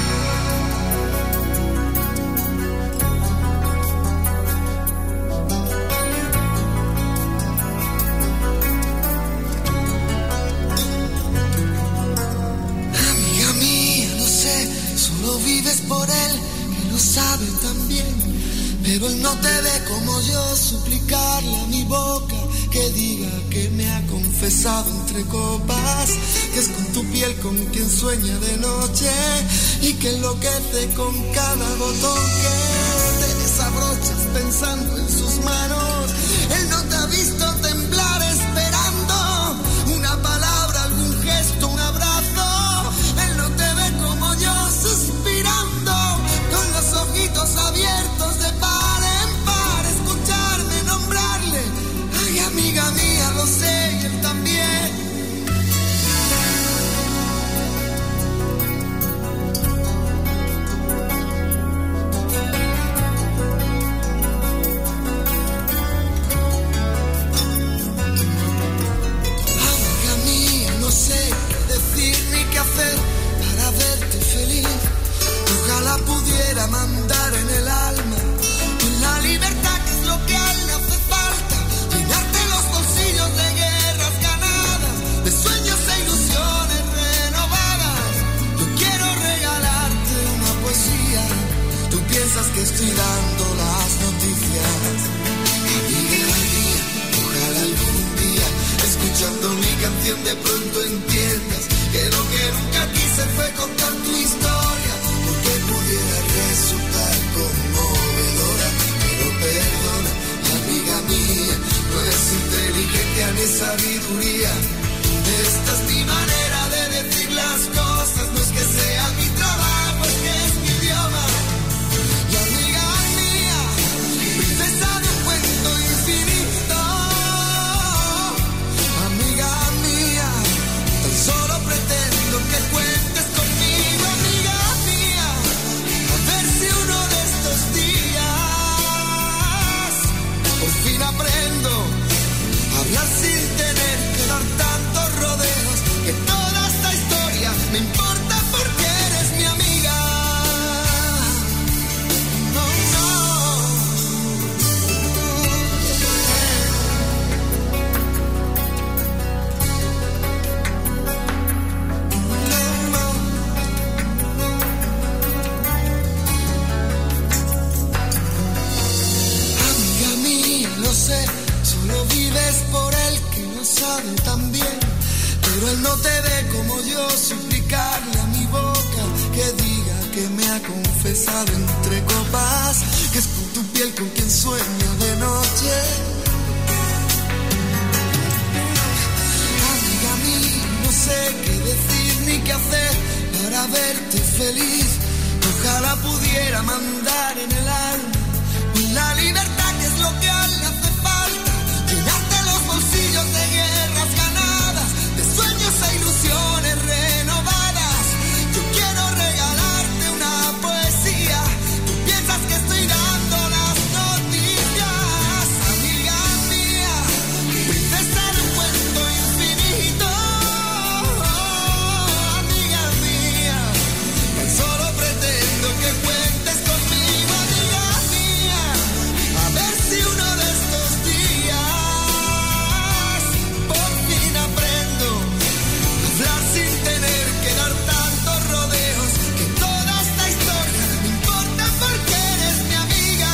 Amiga mía, no sé, solo vives por él, que lo sabe también. Pero él no te ve como yo, suplicarle a mi boca que diga que me ha confesado entre copas, que es con tu piel con quien sueña de noche y que enloquece con cada botón que te desabrochas pensando en sus manos. Él no te ha visto temblar esperando una palabra, algún gesto, un abrazo. Él no te ve como yo suspirando con los ojitos abiertos de par en par, escucharme nombrarle. Ay, amiga mía, lo sé y él también. Amiga mía, no sé qué decir ni qué hacer para verte feliz. Ojalá pudiera mandar en el alma en la libertad, que es lo que a él le hace falta. Llenarte los bolsillos de guerras ganadas, de sueños e ilusiones renovadas. Yo quiero regalarte una poesía. Tú piensas que estoy dando las noticias. Amiga mía, ojalá algún día, escuchando mi canción, de pronto entiendas que lo que nunca quise fue contar tu historia, porque pudiera resultar conmovedora. Pero perdona, amiga mía, no es inteligencia ni sabiduría. Esta es mi manera de decir las cosas, no es que sea mi trabajo, es que es mi idioma. Y amiga mía, princesa de un cuento infinito. Amiga mía, tan solo pretendo que cuentes conmigo, amiga mía. A ver si uno de estos días por fin aprendo a hablar sin tener que dar tantos rodeos, que toda esta historia me importa porque eres mi amiga. No, no. Amiga mía, lo sé, solo vives por él, que lo sabe también. Pero él no te ve como yo, suplicarle a mi boca que diga que me ha confesado entre copas, que es con tu piel con quien sueño de noche. Amiga mía, no sé qué decir ni qué hacer para verte feliz. Ojalá pudiera mandar en el alma la libertad, que es lo que a él le hace falta. Llenarte los bolsillos de guerras ganadas, de sueños e ilusiones renovadas. Yo quiero regalarte una poesía. Tú piensas que estoy dando las noticias. Amiga mía, princesa de un cuento infinito. Amiga mía, tan solo pretendo que cuentes conmigo, amiga mía. A ver si uno de estos días por fin aprendo a hablar sin tener que dar tantos rodeos, que toda esta historia me importa porque eres mi amiga.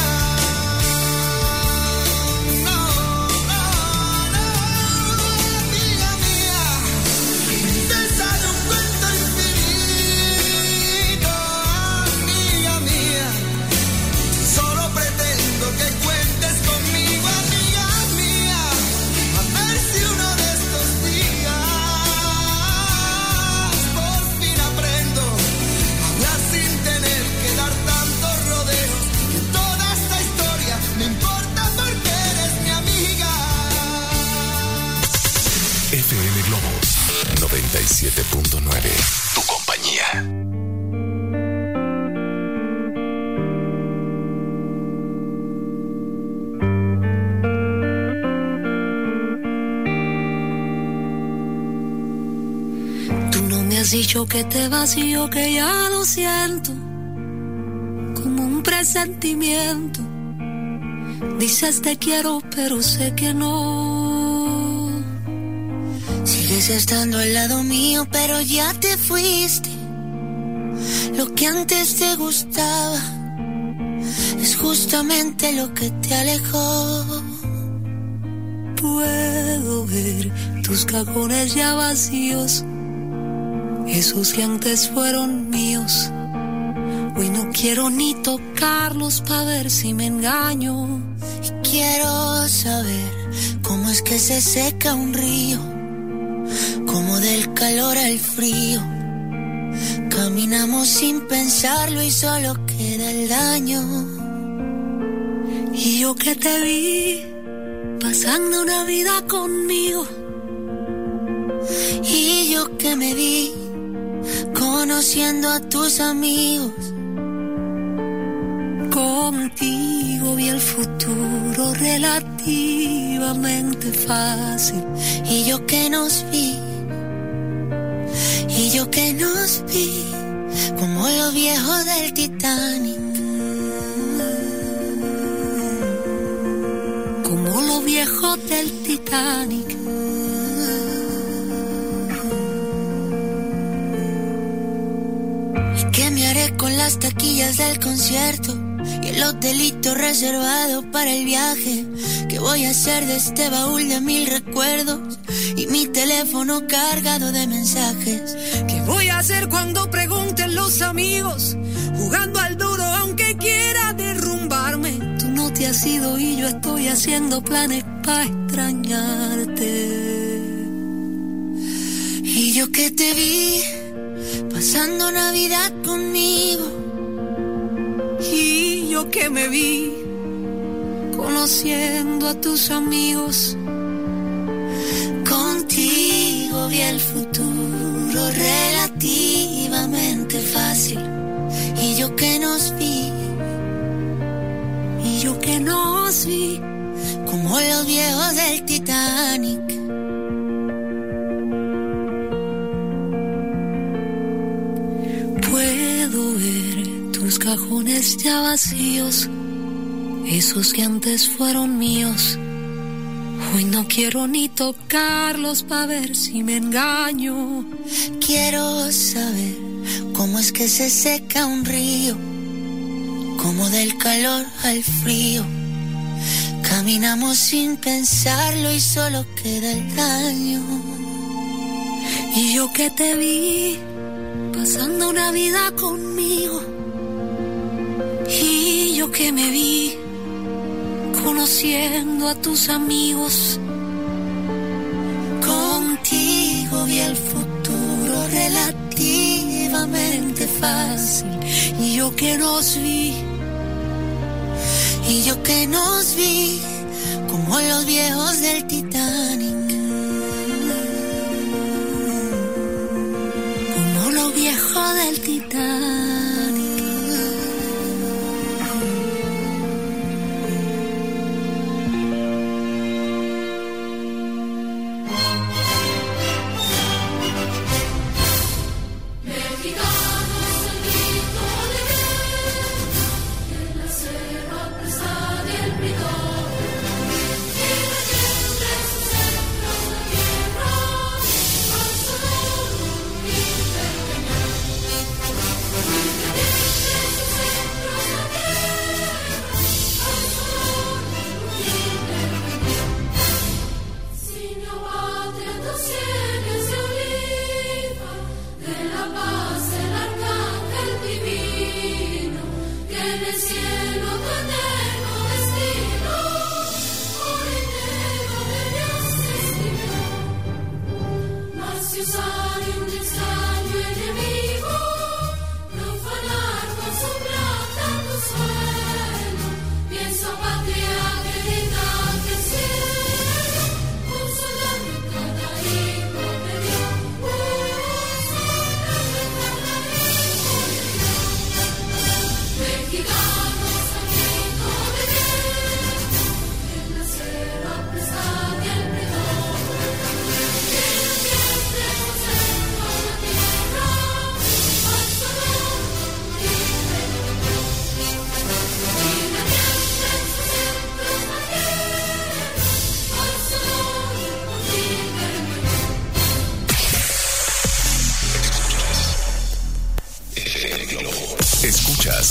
No, no, no, amiga mía, princesa de un cuento infinito. Amiga mía, solo pretendo que cuentes conmigo, amiga mía. A ver si uno de estos días por fin aprendo a hablar sin tener que dar tantos rodeos, que toda esta historia me importa porque eres mi amiga. F M Globo noventa y siete punto nueve. Tu compañía. Tú no me has has dicho que te vacío, que ya lo siento, como un presentimiento. Dices te quiero, pero sé que no. Sigues estando al lado mío, pero ya te fuiste. Lo que antes te gustaba es justamente lo que te alejó. Puedo ver tus cajones ya vacíos, esos que antes fueron míos. Hoy no quiero ni tocarlos para ver si me engaño. Y quiero saber cómo es que se seca un río, como del calor al frío. Caminamos sin pensarlo y solo queda el daño. Y yo que te vi pasando una vida conmigo, y yo que me vi conociendo a tus amigos. Contigo vi el futuro relativamente fácil. Y yo que nos vi, y yo que nos vi como los viejos del Titanic. Como los viejos del Titanic. ¿Y qué me haré con las taquillas del concierto y el hotelito reservado para el viaje? ¿Qué voy a hacer de este baúl de mil recuerdos y mi teléfono cargado de mensajes? ¿Qué voy a hacer cuando pregunten los amigos, jugando al duro aunque quiera derrumbarme? Tú no te has ido y yo estoy haciendo planes para extrañarte. Y yo que te vi pasando Navidad conmigo, y yo que me vi conociendo a tus amigos. Contigo vi el futuro relativamente fácil. Y yo que nos vi, y yo que nos vi como los viejos del Titanic. Puedo ver tus cajones ya vacíos, esos que antes fueron míos. Hoy no quiero ni tocarlos para ver si me engaño. Quiero saber cómo es que se seca un río, como del calor al frío. Caminamos sin pensarlo y solo queda el daño. Y yo que te vi pasando una vida conmigo, y yo que me vi conociendo a tus amigos. Contigo vi el futuro relativamente fácil. Y yo que nos vi, y yo que nos vi como los viejos del Titanic. Como los viejos del Titanic.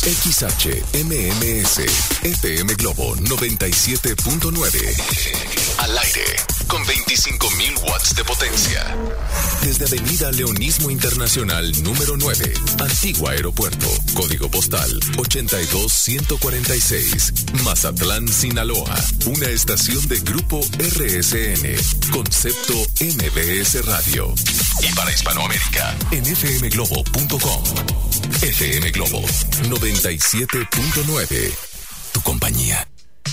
X H M M S F M Globo noventa y siete punto nueve. Al aire con veinticinco mil watts de potencia. Desde Avenida Leonismo Internacional número nueve, Antigua Aeropuerto, código postal ochenta y dos ciento cuarenta y seis, Mazatlán, Sinaloa. Una estación de Grupo R S N, Concepto M B S Radio. Y para Hispanoamérica, en f m globo punto com. F M Globo noventa y siete punto nueve. Tu compañía.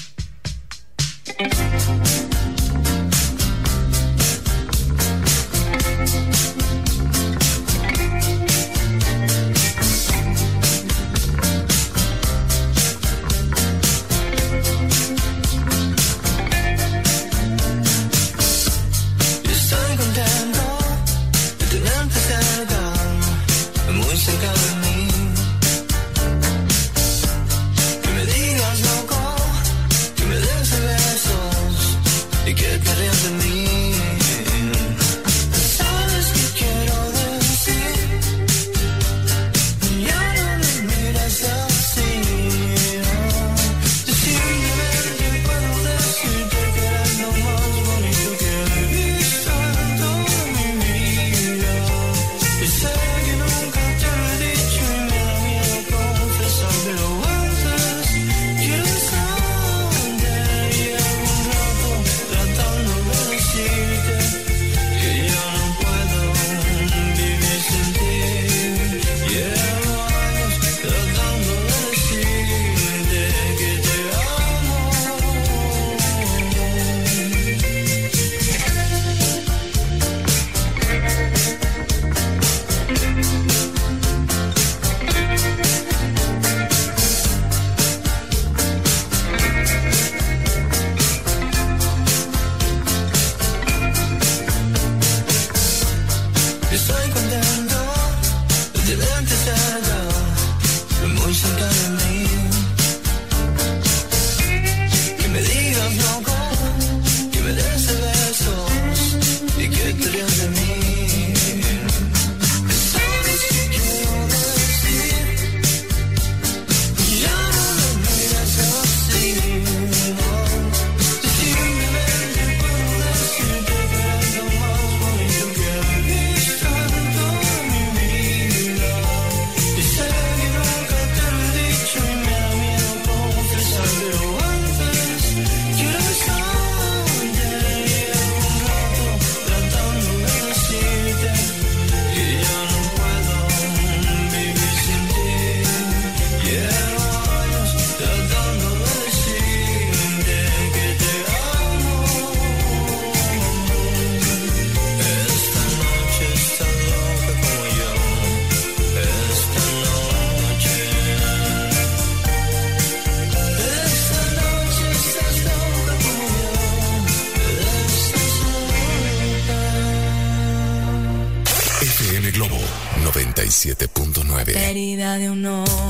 siete punto nueve. La herida de un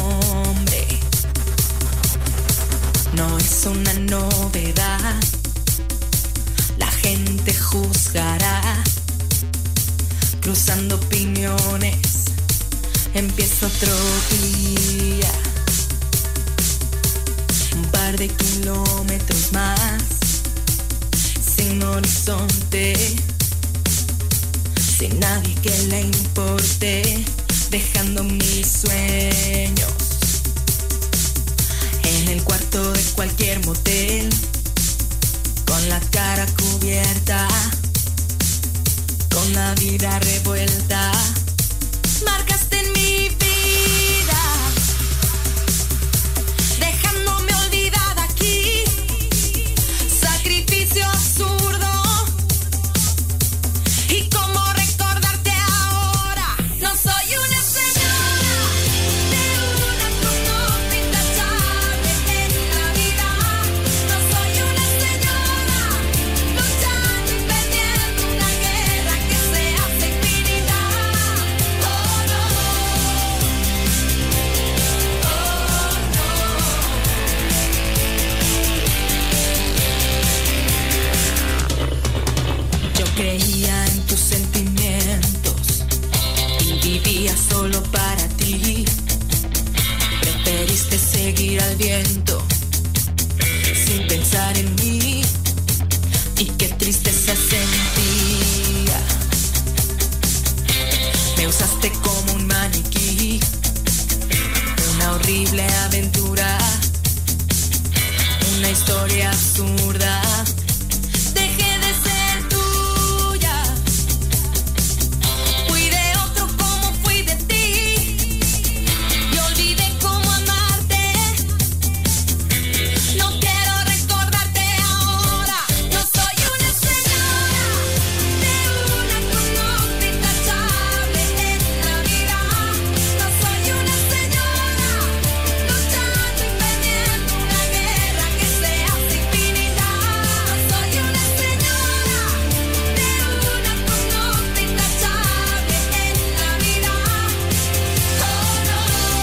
hombre no es una novedad. La gente juzgará, cruzando opiniones. Empieza otro día, un par de kilómetros más, sin horizonte, sin nadie que le importe, dejando mis sueños en el cuarto de cualquier motel, con la cara cubierta, con la vida revuelta. Marcaste en mi vida, dejándome olvidada aquí, sacrificio absurdo. Y cómo recordarte ahora, no soy una señora de una conducta intachable en la vida. No soy una señora luchando y perdiendo una guerra que se hace infinidad. seguir al viento, sin pensar en mí, y qué tristeza sentía. Me usaste como un maniquí, una horrible aventura, una historia absurda. Dejé de ser tuya, fui de otro como fui de ti, y olvidé cómo amarte. No quiero recordarte ahora. No soy una señora de una conducta intachable en la vida. No soy una señora luchando y perdiendo una guerra que sea infinita. No soy una señora de una conducta intachable en la vida. Oh no,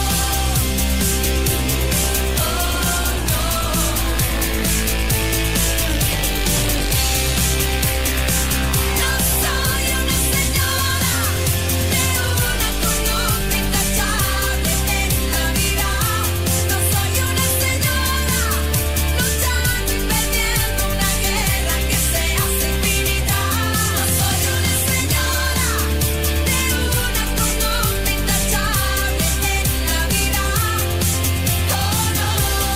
no soy una señora de una conducta intachable en la vida. No soy una señora luchando y perdiendo una guerra que sea infinita. No soy una señora de una conducta intachable en la vida. Oh no,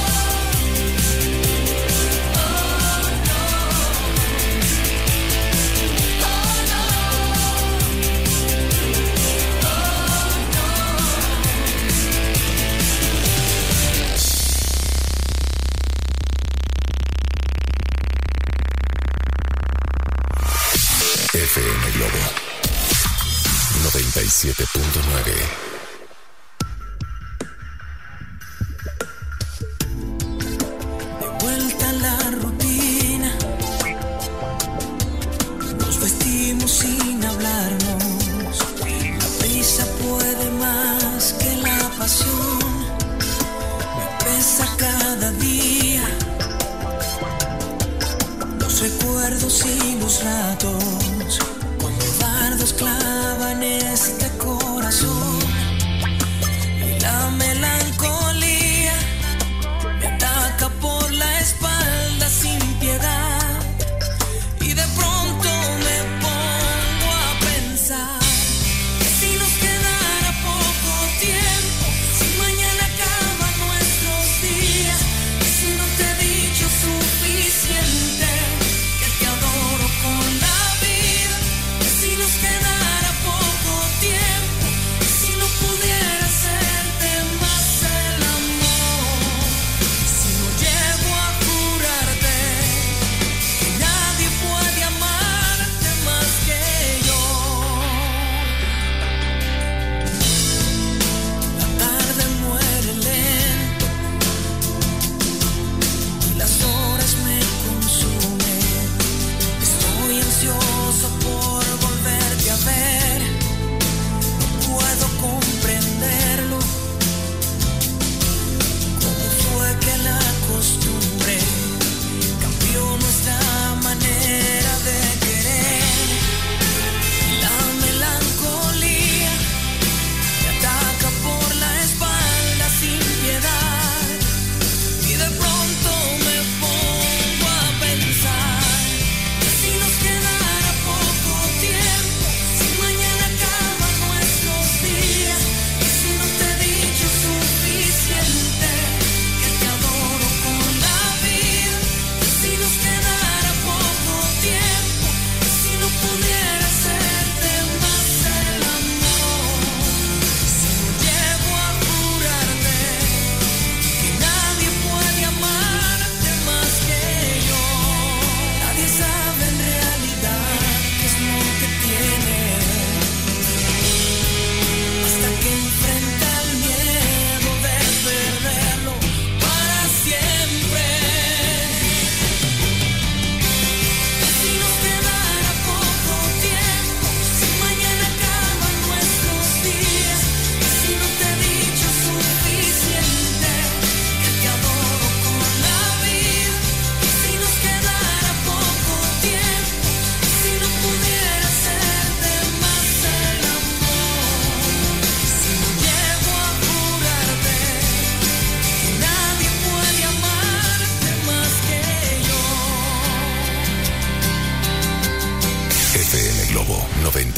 F M Globo noventa y siete punto nueve. vuelta a la rutina, nos vestimos sin hablarnos. La prisa puede más que la pasión, me pesa cada día los recuerdos y los ratos, cuando dardos clavan este corazón, y la melancolía me ataca por la espalda sin piedad, y de pronto me pongo a pensar que si nos quedara poco tiempo, si mañana acaban nuestros días, y si no te he dicho suficiente que te adoro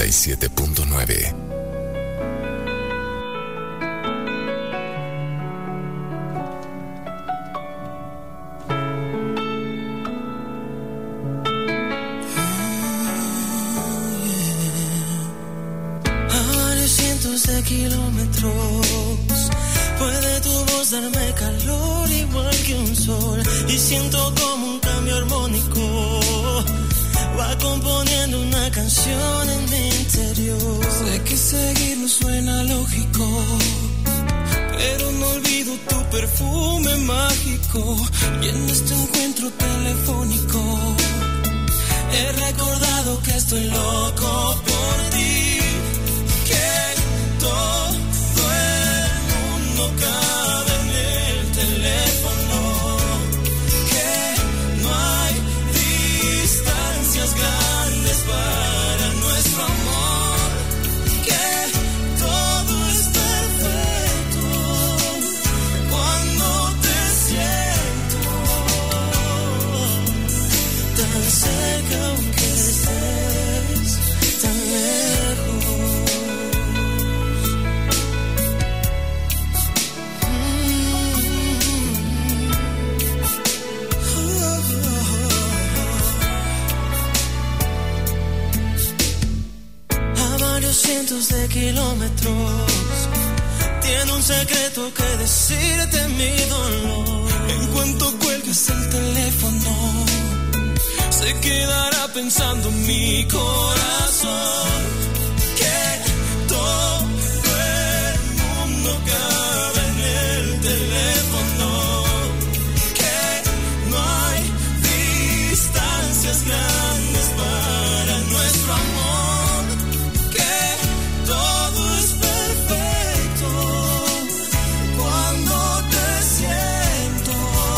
y siete punto nueve. De kilómetros, puede tu voz darme calor igual que un sol, y siento como un cambio armónico va componiendo una canción en mi interior. Sé que seguirlo suena lógico, pero no olvido tu perfume mágico, y en este encuentro telefónico he recordado que estoy loco por ti, que todo el mundo cabe en el teléfono, que no hay distancias grandes para nuestro amor, que todo es perfecto cuando te siento tan cerca aunque estés tan lejos. Cientos de kilómetros, tiene un secreto que decirte mi dolor. En cuanto cuelgues el teléfono, se quedará pensando mi corazón, que todo el mundo cabe en el teléfono, que no hay distancias grandes para nuestro amor. Todo es perfecto cuando te siento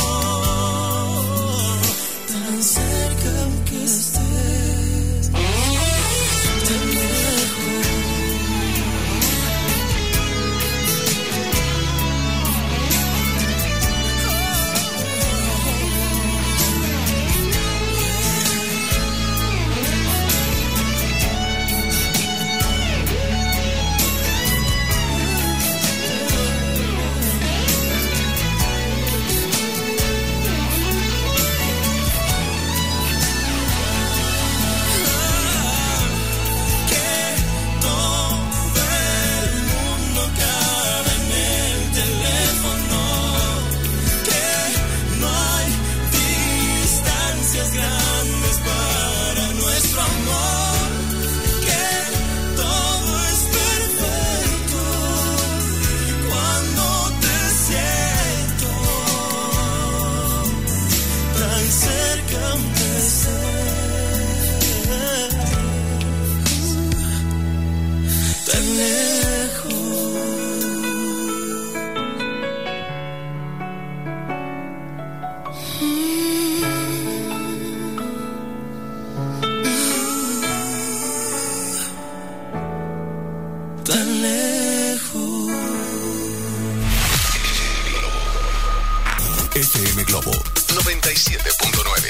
tan cerca aunque estés tan lejos. F M Globo noventa y siete punto nueve.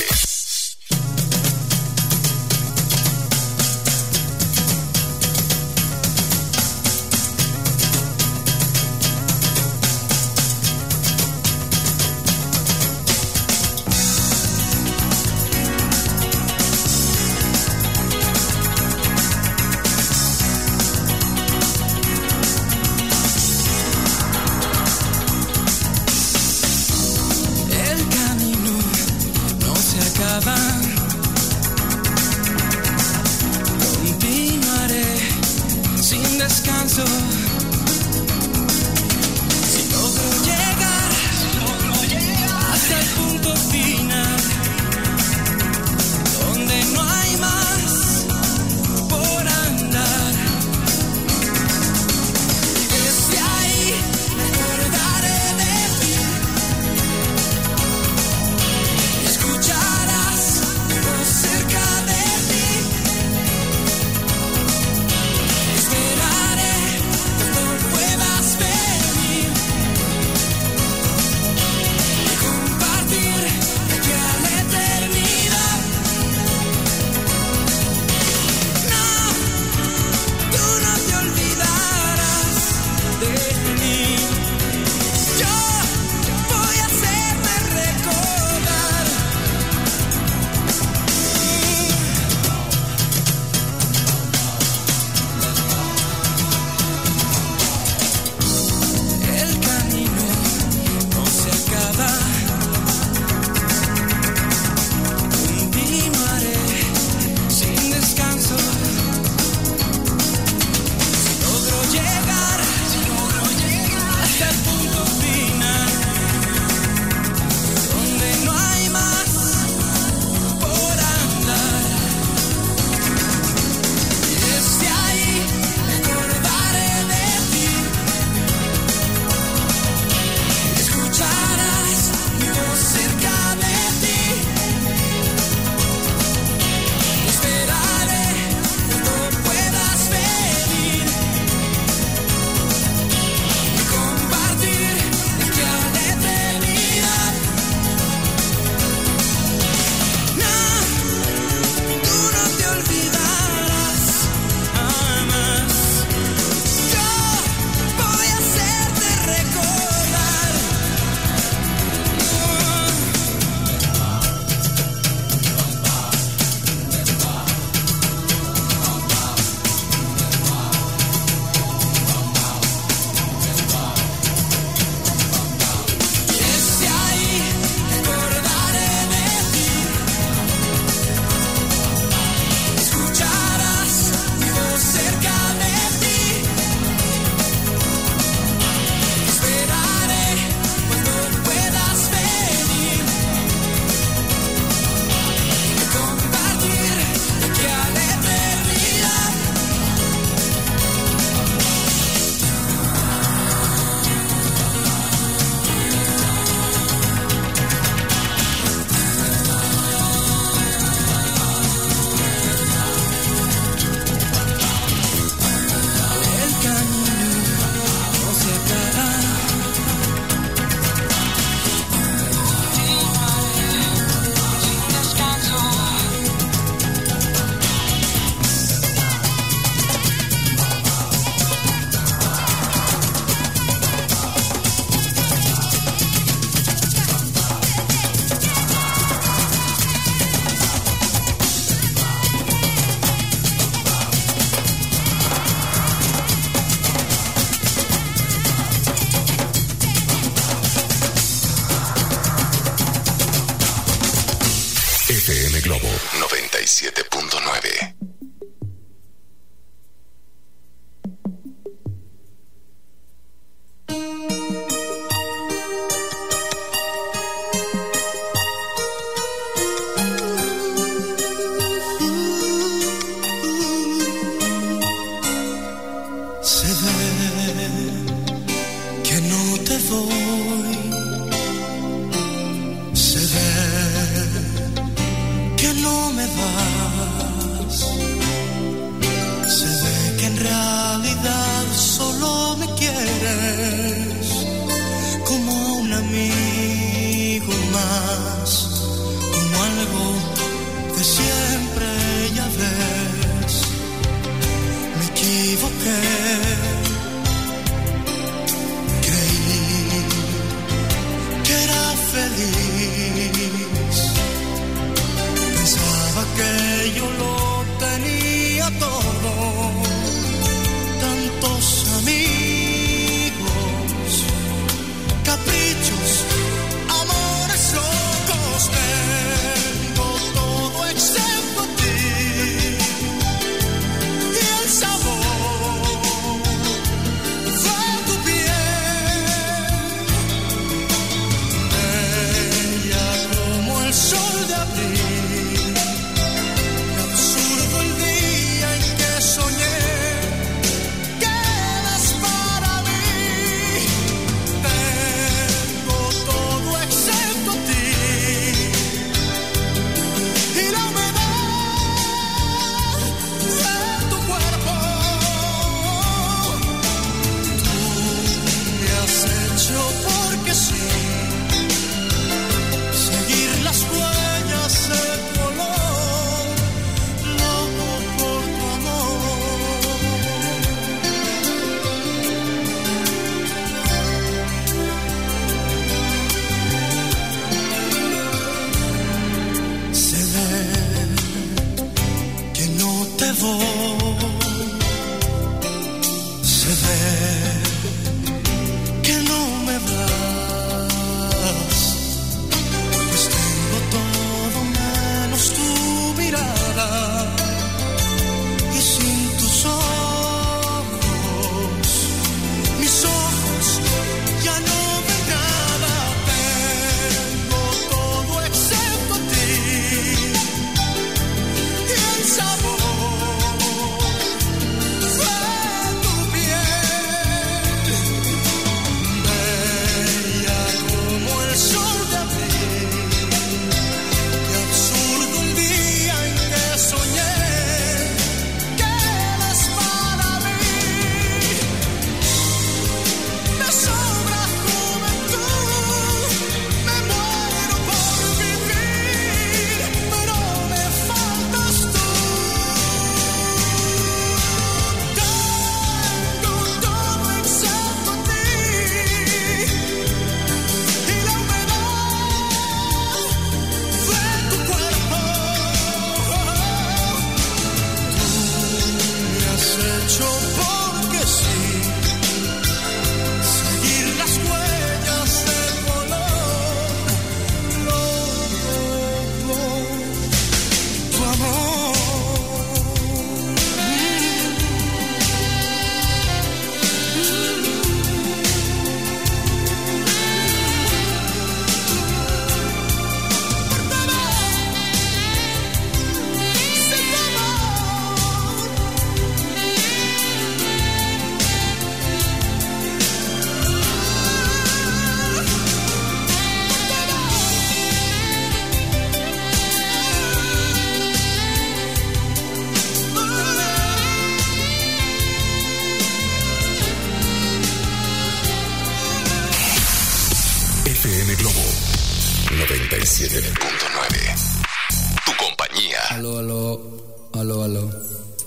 noventa y siete punto nueve. Tu compañía. Aló, aló, aló, aló.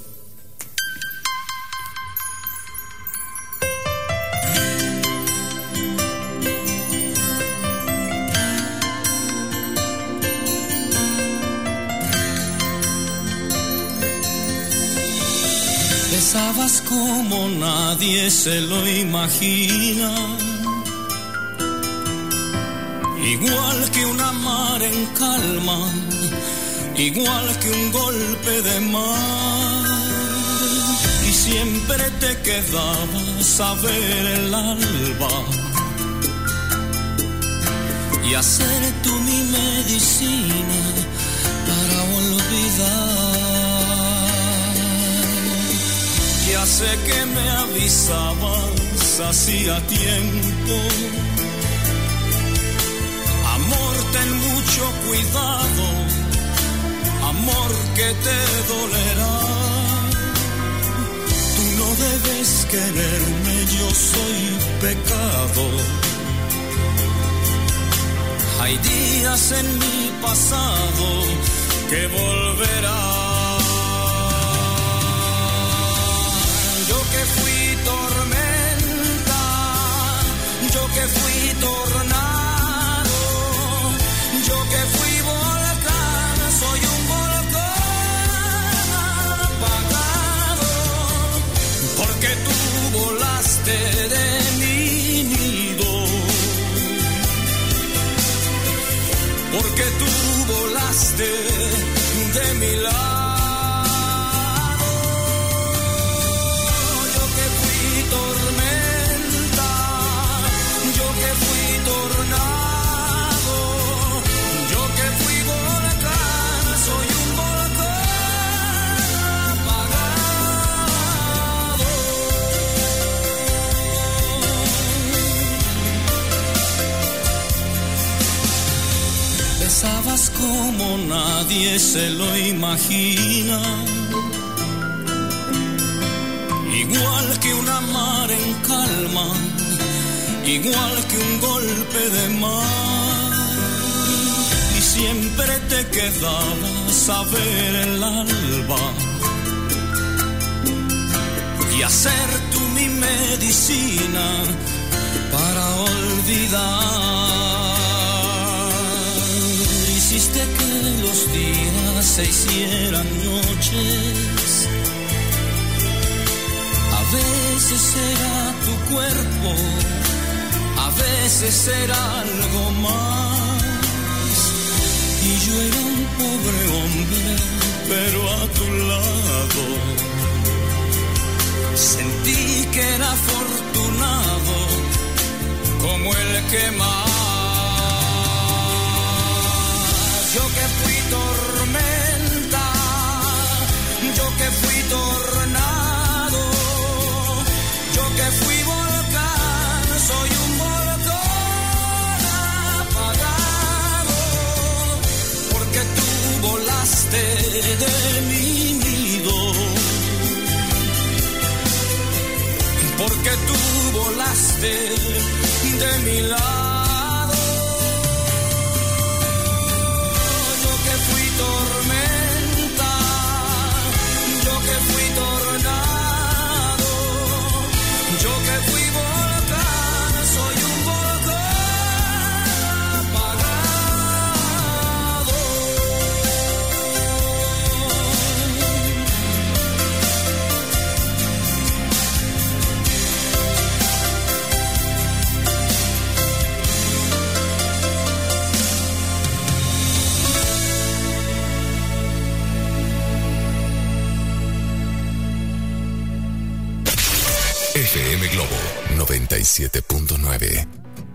Besabas como nadie se lo imagina, igual que una mar en calma, igual que un golpe de mar, y siempre te quedabas a ver el alba y hacer tú mi medicina para olvidar. Ya sé que me avisabas hacía tiempo. Amor, ten mucho cuidado, amor que te dolerá. Tú no debes quererme, yo soy pecado. Hay días en mi pasado que volverán. Yo que fui tormenta, yo que fui tornado, yo que fui volcán, soy un volcán apagado, porque tú volaste de mi nido, porque tú volaste de mi lado. Besabas como nadie se lo imagina, igual que una mar en calma, igual que un golpe de mar, y siempre te quedabas a ver el alba y hacer tú mi medicina para olvidar. Hiciste que los días se hicieran noches. A veces era tu cuerpo, a veces era algo más. Y yo era un pobre hombre, pero a tu lado sentí que era afortunado como el que más. Yo que fui tormenta, yo que fui tornado, yo que fui volcán, soy un volcán apagado, porque tú volaste de mi nido, porque tú volaste de mi lado. Tormenta, yo que fui tornado, yo que fui volcán, soy un volcán apagado. F M Globo noventa y siete punto nueve.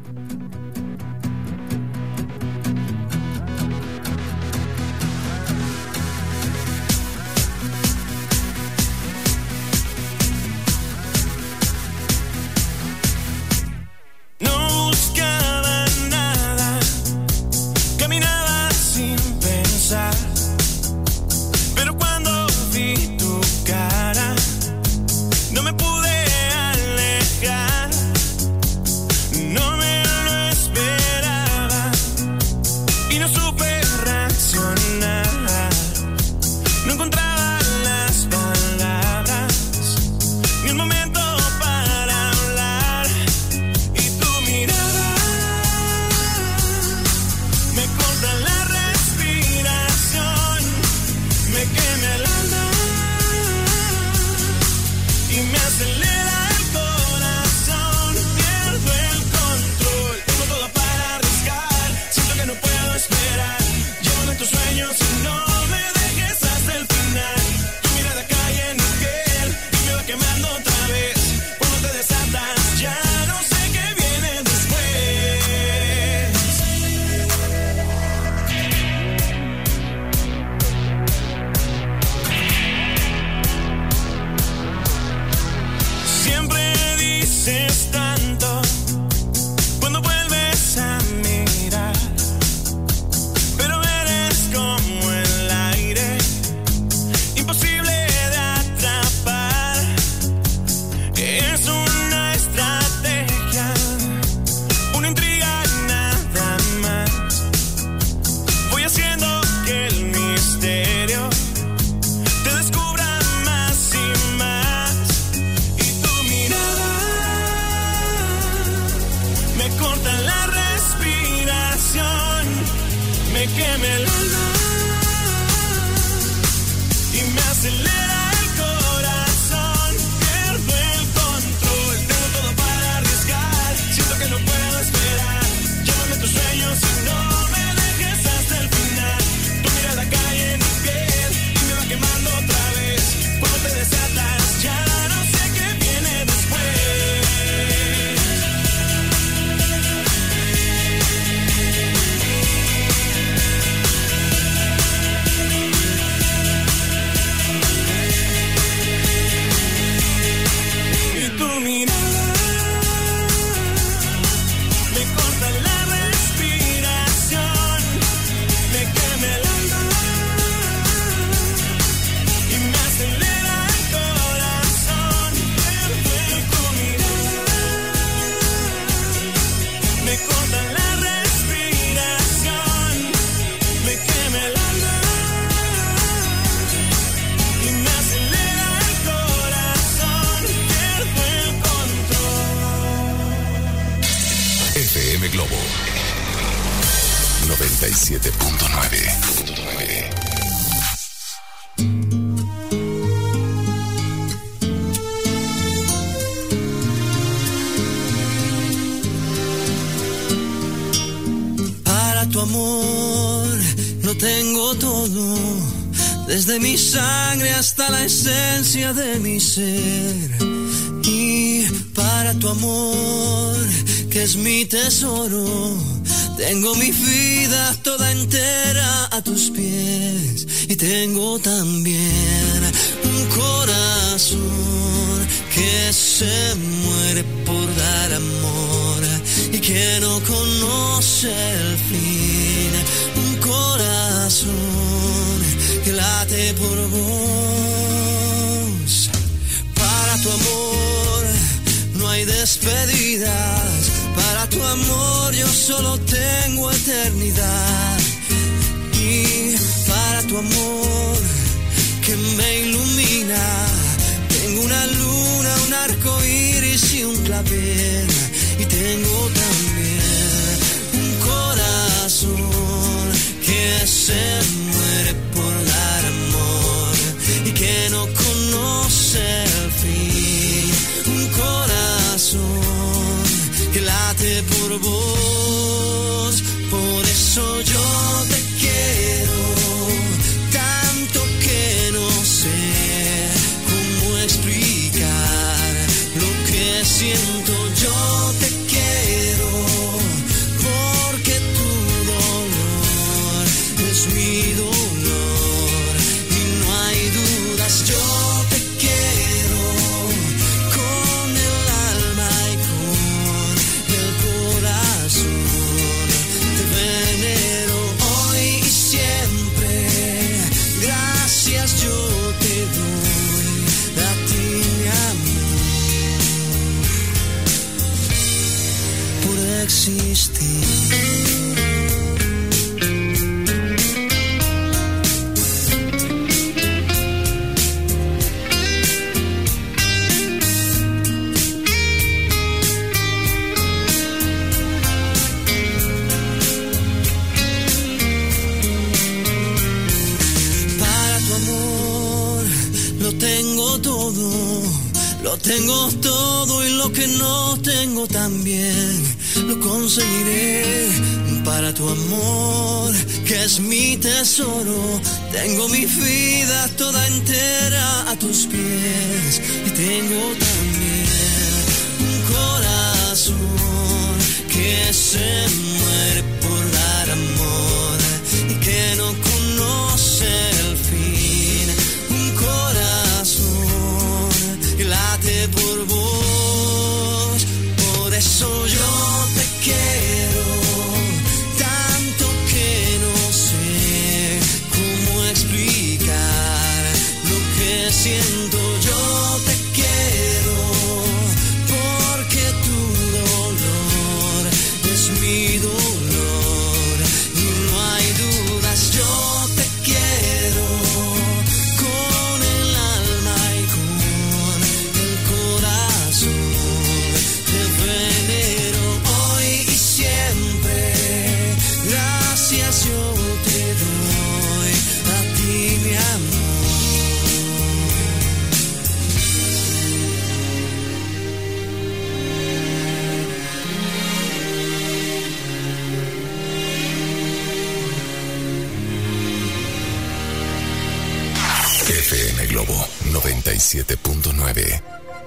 No buscaba nada, caminaba sin pensar, pero cuando vi tu cara no me pude alejar. No me quema el alma y me acelera el corazón. Pierdo el control, tengo todo para arriesgar. Siento que no puedo esperar. Llévame tus sueños y no me dejes hasta el final. Tu mirada cae en mi piel y me va quemando otra vez. Cuando te desatas ya no sé qué viene después. Y tu mirada me corta la respiración, me quema el alma y me acelera el corazón. Y tu mirada me corta la respiración, me quema el alma y me acelera el corazón. Pierdo el control. F M Globo noventa y siete punto nueve. Para tu amor lo tengo todo, desde mi sangre hasta la esencia de mi ser. Y para tu amor, que es mi tesoro, tengo mi vida toda entera a tus pies. Y tengo también un corazón que se muere por dar amor y que no conoce el fin. Un corazón que late por vos. Para tu amor no hay despedidas. Para tu amor yo solo tengo eternidad. Y para tu amor que me ilumina, tengo una luna, un arco iris y un clavel. Y tengo también un corazón que se muere por dar amor y que no conoce el fin. Un corazón que late por vos. Por eso yo te quiero tanto que no sé cómo explicar lo que siento. Yo te quiero porque tu dolor es mi dolor y no hay dudas. Yo te quiero con el alma y con el corazón. Te venero hoy y siempre. Gracias yo te doy a ti, mi amor, por existir. Lo tengo todo y lo que no tengo también lo conseguiré. Para tu amor, que es mi tesoro, tengo mi vida toda entera a tus pies. Y tengo también un corazón que se muere por dar amor y que no conoce el fin. Un corazón que late por vos. Por eso yo te quiero tanto que no sé cómo explicar lo que siento. Yo te quiero porque tu dolor es mi dolor caricias yo te doy a ti, mi amor. F M Globo noventa y siete punto nueve.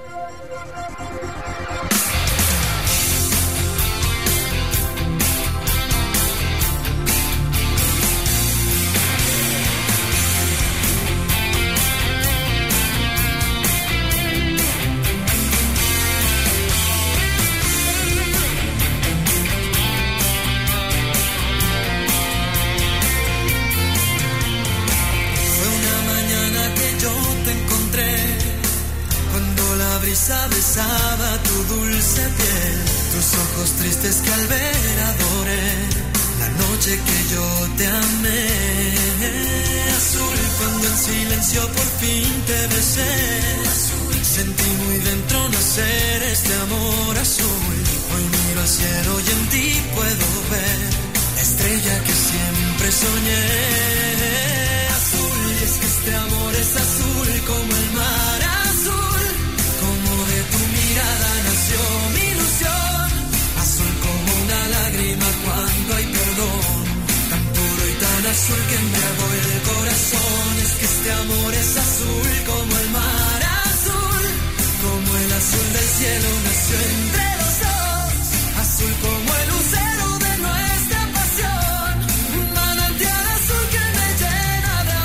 Besaba tu dulce piel, tus ojos tristes que al ver adoré, la noche que yo te amé. Azul, cuando en silencio por fin te besé, azul, sentí muy dentro nacer este amor azul. Hoy miro al cielo y en ti puedo ver la estrella que siempre soñé. Azul, y es que este amor es azul como el mar azul, como de tu mirada nació mi ilusión, azul como una lágrima cuando hay perdón, tan puro y tan azul que embriagó el corazón. Es que este amor es azul como el mar azul, como el azul del cielo nació entre los dos, azul como el lucero de nuestra pasión, un manantial azul que me llena de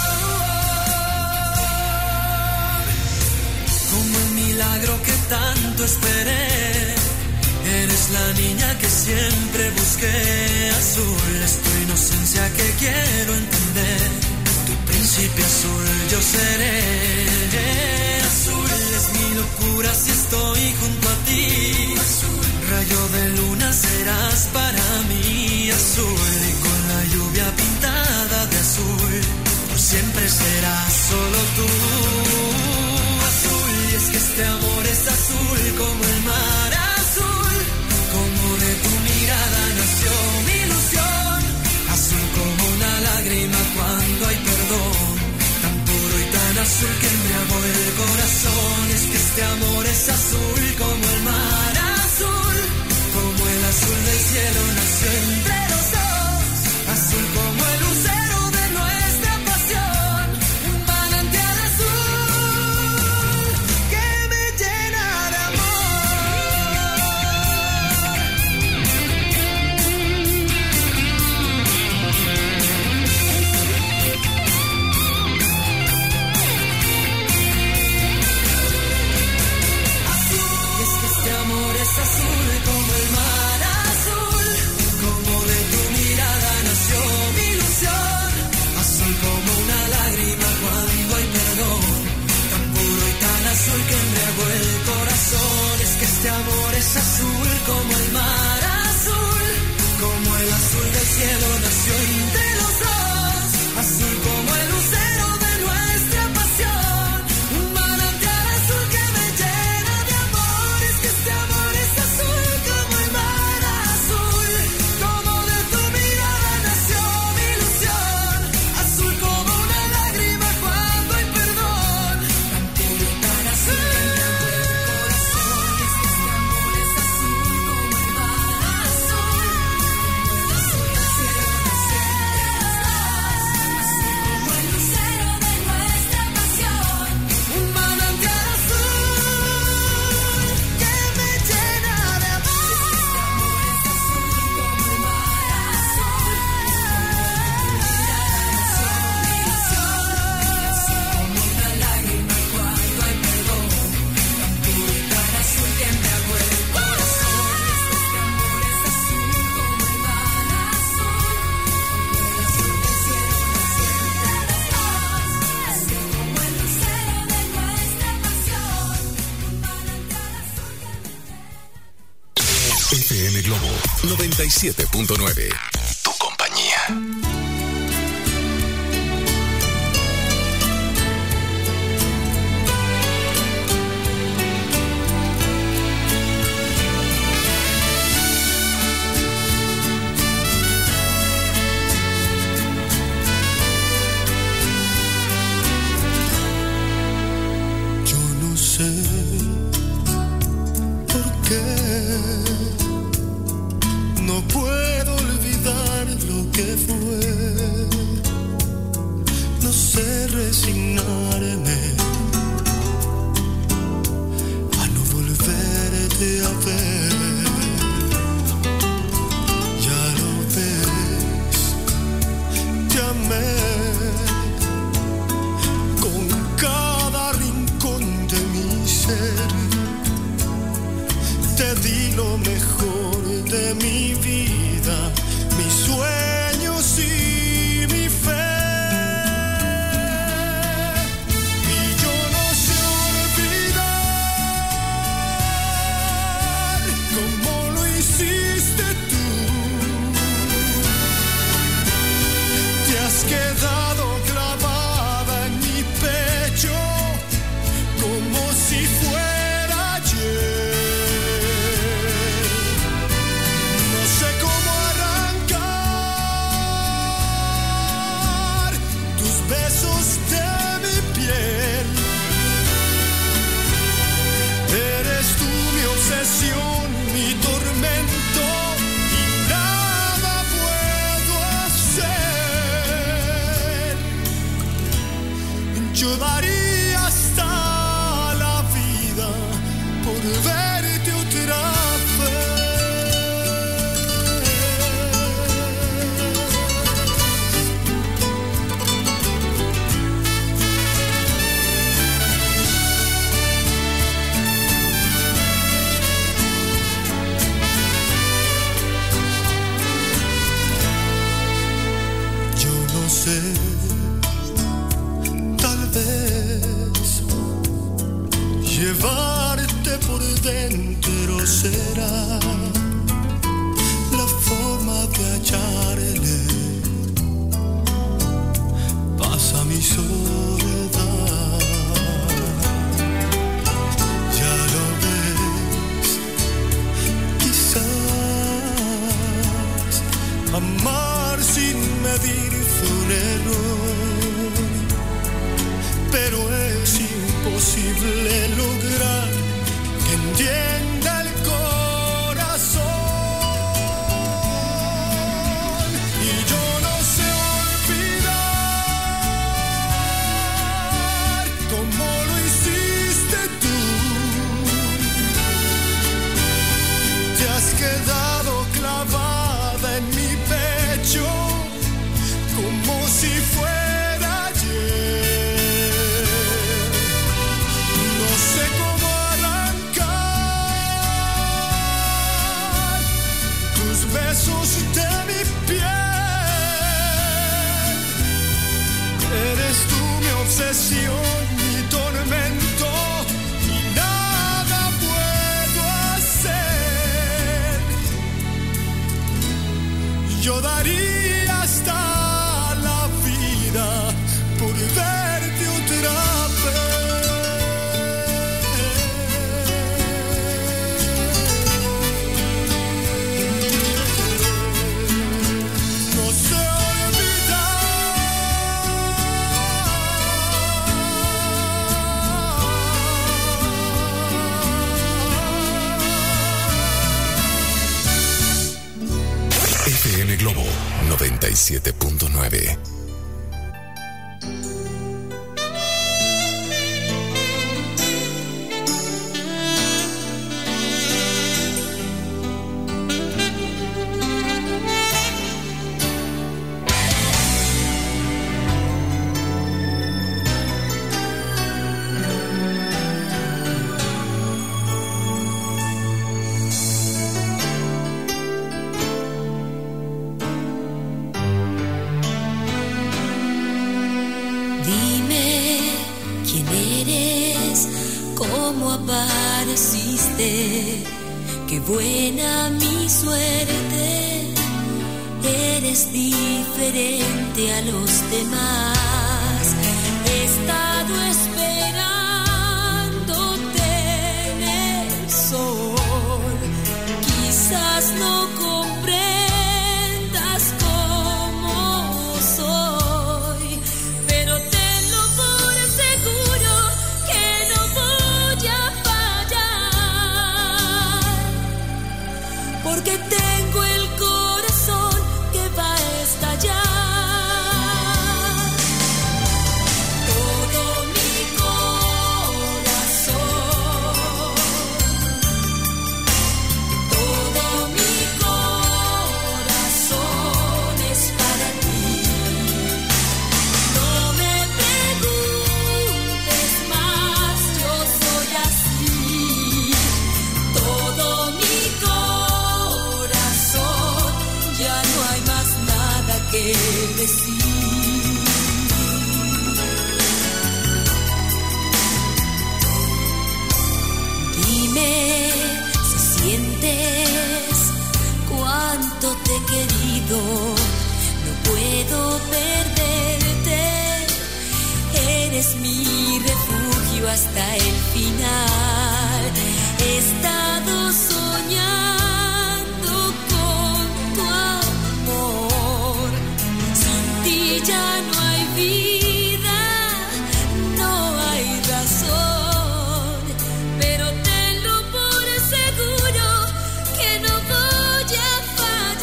amor, como el milagro que tanto esperé. Eres la niña que siempre busqué, azul es tu inocencia que quiero entender, tu príncipe azul yo seré. Azul es mi locura si estoy junto a ti, azul, rayo de luna serás para mí, azul, y con la lluvia pintada de azul, por siempre serás solo tú. Azul, y es que este amor es azul como el mar azul, como de tu mirada nació mi ilusión, azul como una lágrima cuando hay perdón, tan puro y tan azul que embriagó el corazón. Es que este amor es azul como el mar azul, como el azul del cielo nació entre los dos, azul como el lucero de nuestra pasión, un manantial azul que me llena de azul como el mar azul, como de tu mirada nació mi ilusión, azul como una lágrima cuando hay perdón, tan puro y tan azul que embriagó el corazón. Es que este amor es azul como el mar azul, como el azul del cielo nació entre los dos, azul como el lucero de nuestra pasión, un manantial azul que me llena de amor. Es que este amor es azul como el mar azul, como de tu mirada nació mi ilusión, azul como una lágrima cuando hay perdón, tan puro y tan azul que embriagó el corazón. Es que este amor es azul como el mar azul, como el azul del cielo nació entre los dos, azul como el lucero de nuestra pasión, un manantial azul que me llena de amor. Es que este amor es azul como el mar azul, como una lágrima cuando hay perdón, tan puro y tan azul que embriagó el corazón. Es que este amor es azul como el mar azul, como el azul del cielo nació entre los dos, azul como el lucero de nuestra pasión, un manantial azul que me llena. F M Globo noventa y siete punto nueve. Tu compañía. fue, no sé resignarme a no volverte a ver. Ya lo ves, te amé con cada rincón de mi ser. Te di lo mejor de mi vida, mis sueños y mi fe. Y yo no sé olvidar cómo lo hiciste tú. Te has quedado clavada en mi pecho como si fuera ayer. Besos de mi piel, eres tú mi obsesión, mi tormento y nada puedo hacer. Yo daría hasta la vida por verte otra vez. Tal vez llevarte por dentro será la forma de hallarle paz a mi soledad. Ya lo ves, quizás amar sin medir un error, pero es imposible lograr que entienda el corazón. Y yo no sé olvidar cómo lo hiciste tú. Te has quedado clavada en mi pecho como si fuera ayer. No sé cómo arrancar tus besos de mi piel. Eres tú mi obsesión, mi tormento y nada puedo hacer. Yo daría hasta por verte otra vez. No sé olvidar. F M Globo noventa y siete punto nueve. Qué buena mi suerte, eres diferente a los demás. He estado esperándote en el sol, quizás no comprendas cómo soy, pero tenlo por seguro que no voy a fallar, porque tengo el corazón que va a estallar. que decir. Dime si sientes cuánto te he querido, no puedo perderte, eres mi refugio hasta el final. He estado soñando con tu amor, sin ti ya no hay vida, no hay razón, pero tenlo por seguro que no voy a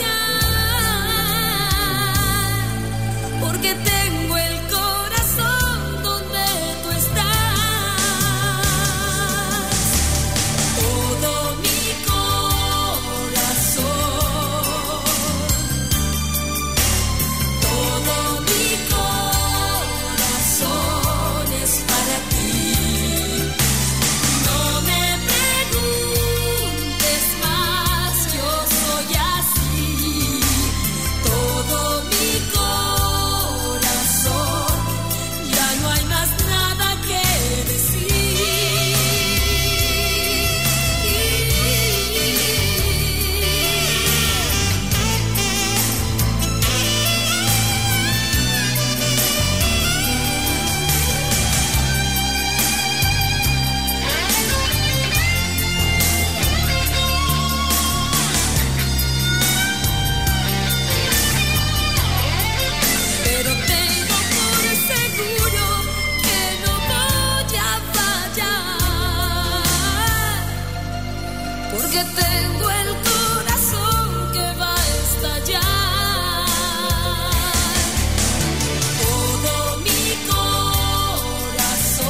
fallar, porque tengo el corazón donde tú estás. Todo mi corazón, todo mi corazón es para ti. No me preguntes más, yo soy así. Todo mi corazón, ya no hay más nada que decir. Pero tengo por seguro que no voy a fallar, porque tengo el corazón que va a estallar. Todo mi corazón,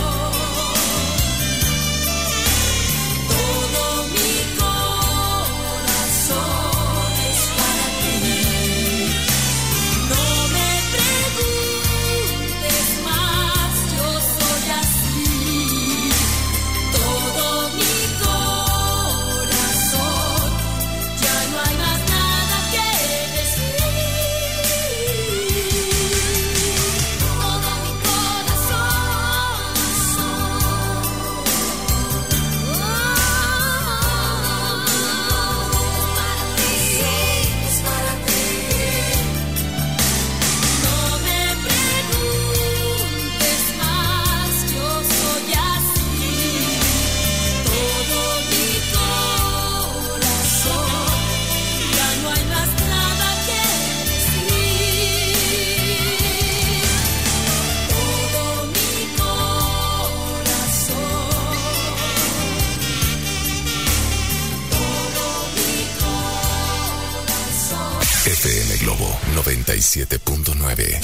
todo mi corazón es para ti. No me preguntes más, yo soy así. Todo mi corazón, ya no hay más nada que decir. Todo mi corazón, es para ti. No me preguntes más, yo soy así. Todo mi corazón, ya no hay más nada que decir. Todo mi corazón, todo mi corazón. F M Globo noventa y siete punto nueve.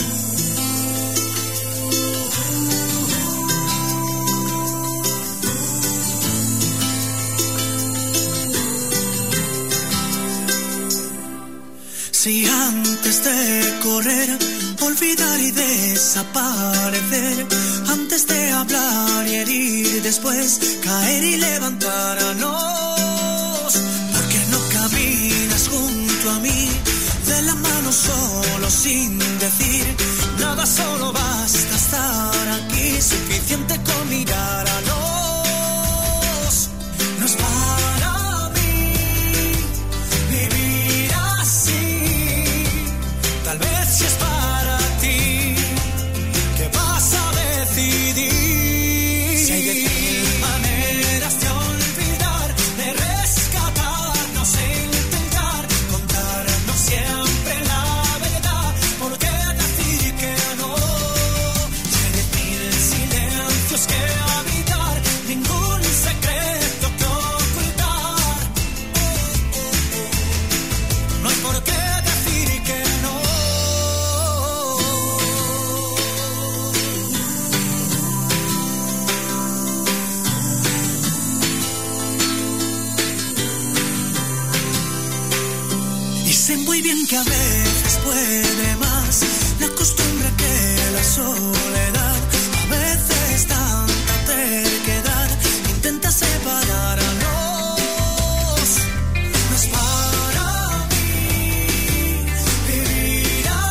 Si antes de correr, olvidar y desaparecer, antes de hablar y herir, después caer y levantarnos, ¿por qué no caminas junto a mí, de la mano solo sin decir nada? Solo basta estar aquí, suficiente con mirarnos. No es para mí vivir así, tal vez si es para ti, ¿qué vas a decidir? Si hay de mil maneras de olvidar, de rescatarnos e intentar contarnos siempre la verdad, ¿por qué decir que no? Si hay de mil silencios que habitar, ningún secreto que ocultar, no hay por qué decir que no. Y sé muy bien que a veces puede más la costumbre que la soledad, a veces tanta terquedad intenta separarnos. No es para mí vivir así.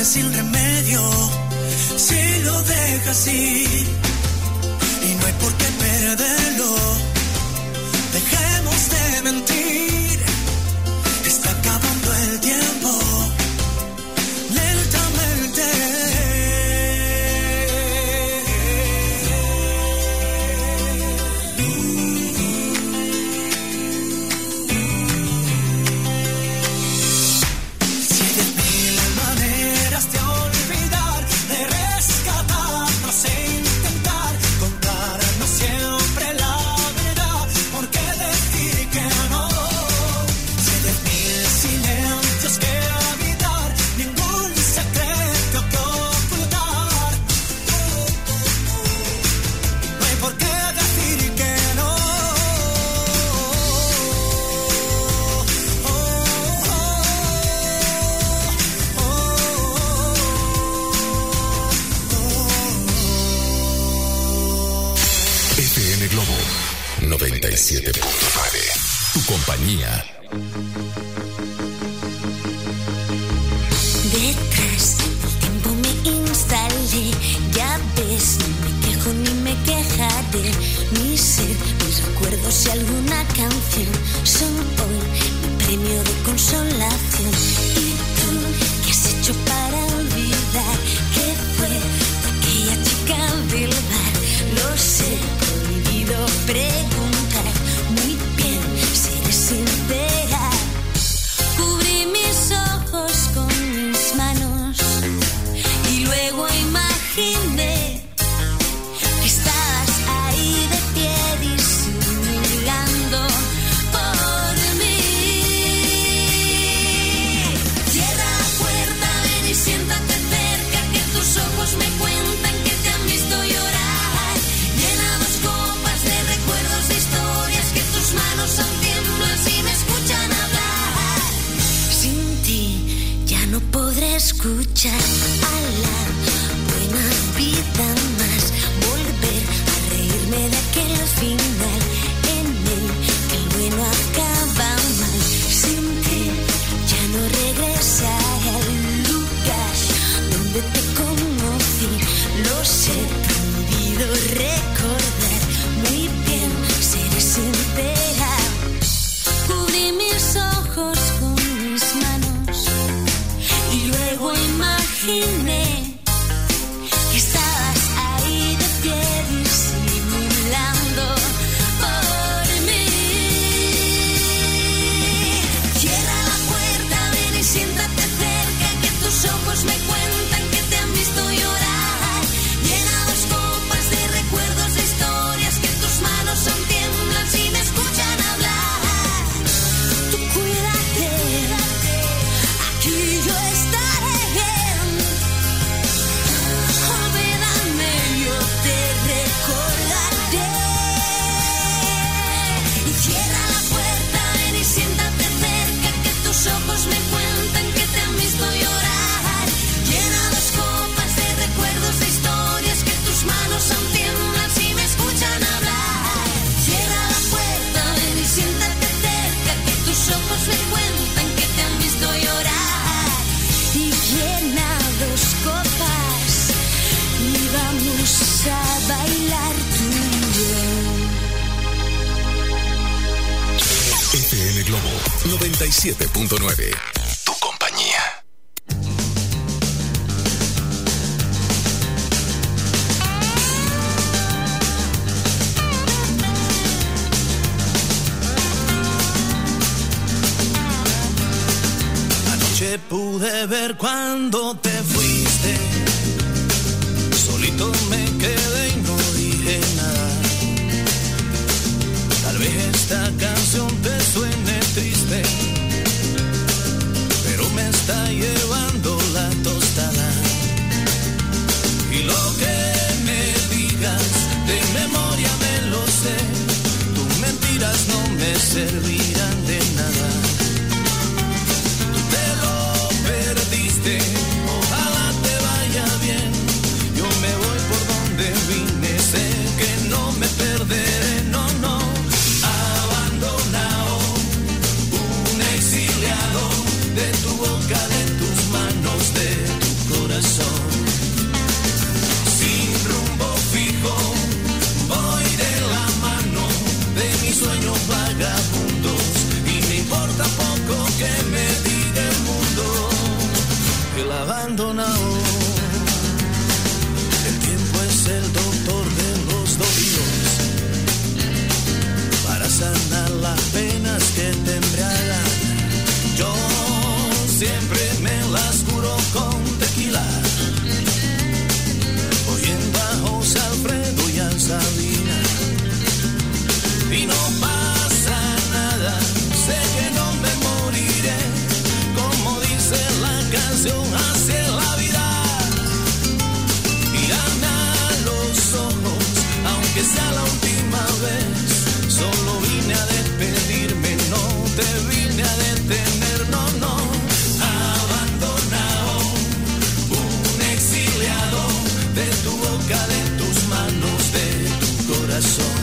sin remedio si lo dejas ir. Y no hay por qué perderlo. Dejemos de mentir. Está acabando el tiempo. Lentamente. noventa y siete punto nueve. Tu compañía. Detrás del tiempo me instalé. Ya ves, no me quejo ni me quejaré. Mi ser, mis recuerdos y alguna canción son hoy mi premio de consolación. ¿Y tú qué has hecho para olvidar que fue aquella chica del bar? Lo sé, prohibido preguntar. Muy bien, seré sincera. Cubrí mis ojos con mis manos y luego imaginé que estabas ahí de pie disimulando por mí. Cierra la puerta, ven y siéntate cerca, que tus ojos me cuentan que te han visto llorar. Llena dos copas de recuerdos, de historias, que tus manos aún tiemblan si me escuchan hablar. Sin ti ya no podré escuchar a la buena vida más, volver a reírme de aquel final en el que el bueno acaba mal. Sin ti ya no regresaré al lugar donde te conocí. Lo sé, prohibido recordar. Muy bien, seré sincera. Cubrí mis ojos con mis manos y luego imaginé que estabas ahí de pie disimulando por mí. Cierra la puerta, ven y siéntate cerca, que tus ojos me cuentan que te han visto llorar. Llena dos copas de recuerdos, de historias, que tus manos aún tiemblan si me escuchan hablar. Tú cuídate, aquí yo estaré bien. Olvídame, yo te recordaré. Y cierra la puerta, ven y siéntate cerca, que tus ojos me cuentan que te han visto llorar. Llena dos copas de recuerdos, de historias, que tus manos aún tiemblan si me escuchan hablar. Cierra la puerta, ven y siéntate cerca, que tus ojos me cuentan que te han visto llorar. Y llena dos copas y vamos a bailar tú y yo. F M Globo noventa y siete punto nueve. Tu compañía. Anoche pude ver cuando te fuiste. Solito me quedé y no dije nada. Tal vez esta canción te suene triste, pero me está llevando la tostada. Y lo que me digas de memoria me lo sé. Tus mentiras no me servirán de nada. Tú te lo perdiste, ojalá te vaya bien. Yo me voy por donde vine, sé que no me perderé, no, no. Abandonado, un exiliado, de tu boca, de tus manos, de tu abandonado. El tiempo es el doctor de los dolidos para sanar las penas que te embriagan. Yo siempre me las curo con tequila, oyendo a José Alfredo y a Sabina. Y no pasa nada, sé que no me moriré, como dice la canción, así es la vida. Y gana los ojos, aunque sea la última vez, solo vine a despedirme, no te vine a detener, no, no. Abandonado, un exiliado, de tu boca, de tus manos, de tu corazón.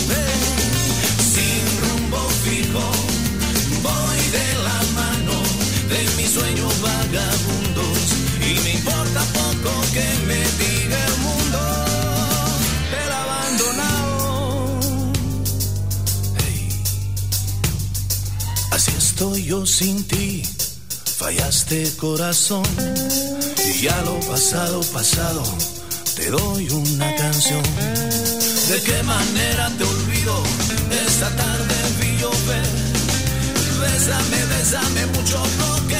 Sin rumbo fijo, voy de la mano de mis sueños vagabundos, y me importa poco que me diga el mundo, el abandonado. Hey. Así estoy yo sin ti, fallaste corazón, y ya lo pasado, pasado, te doy una canción. ¿De qué manera te olvido? Esta tarde vi llover. Bésame, bésame mucho, porque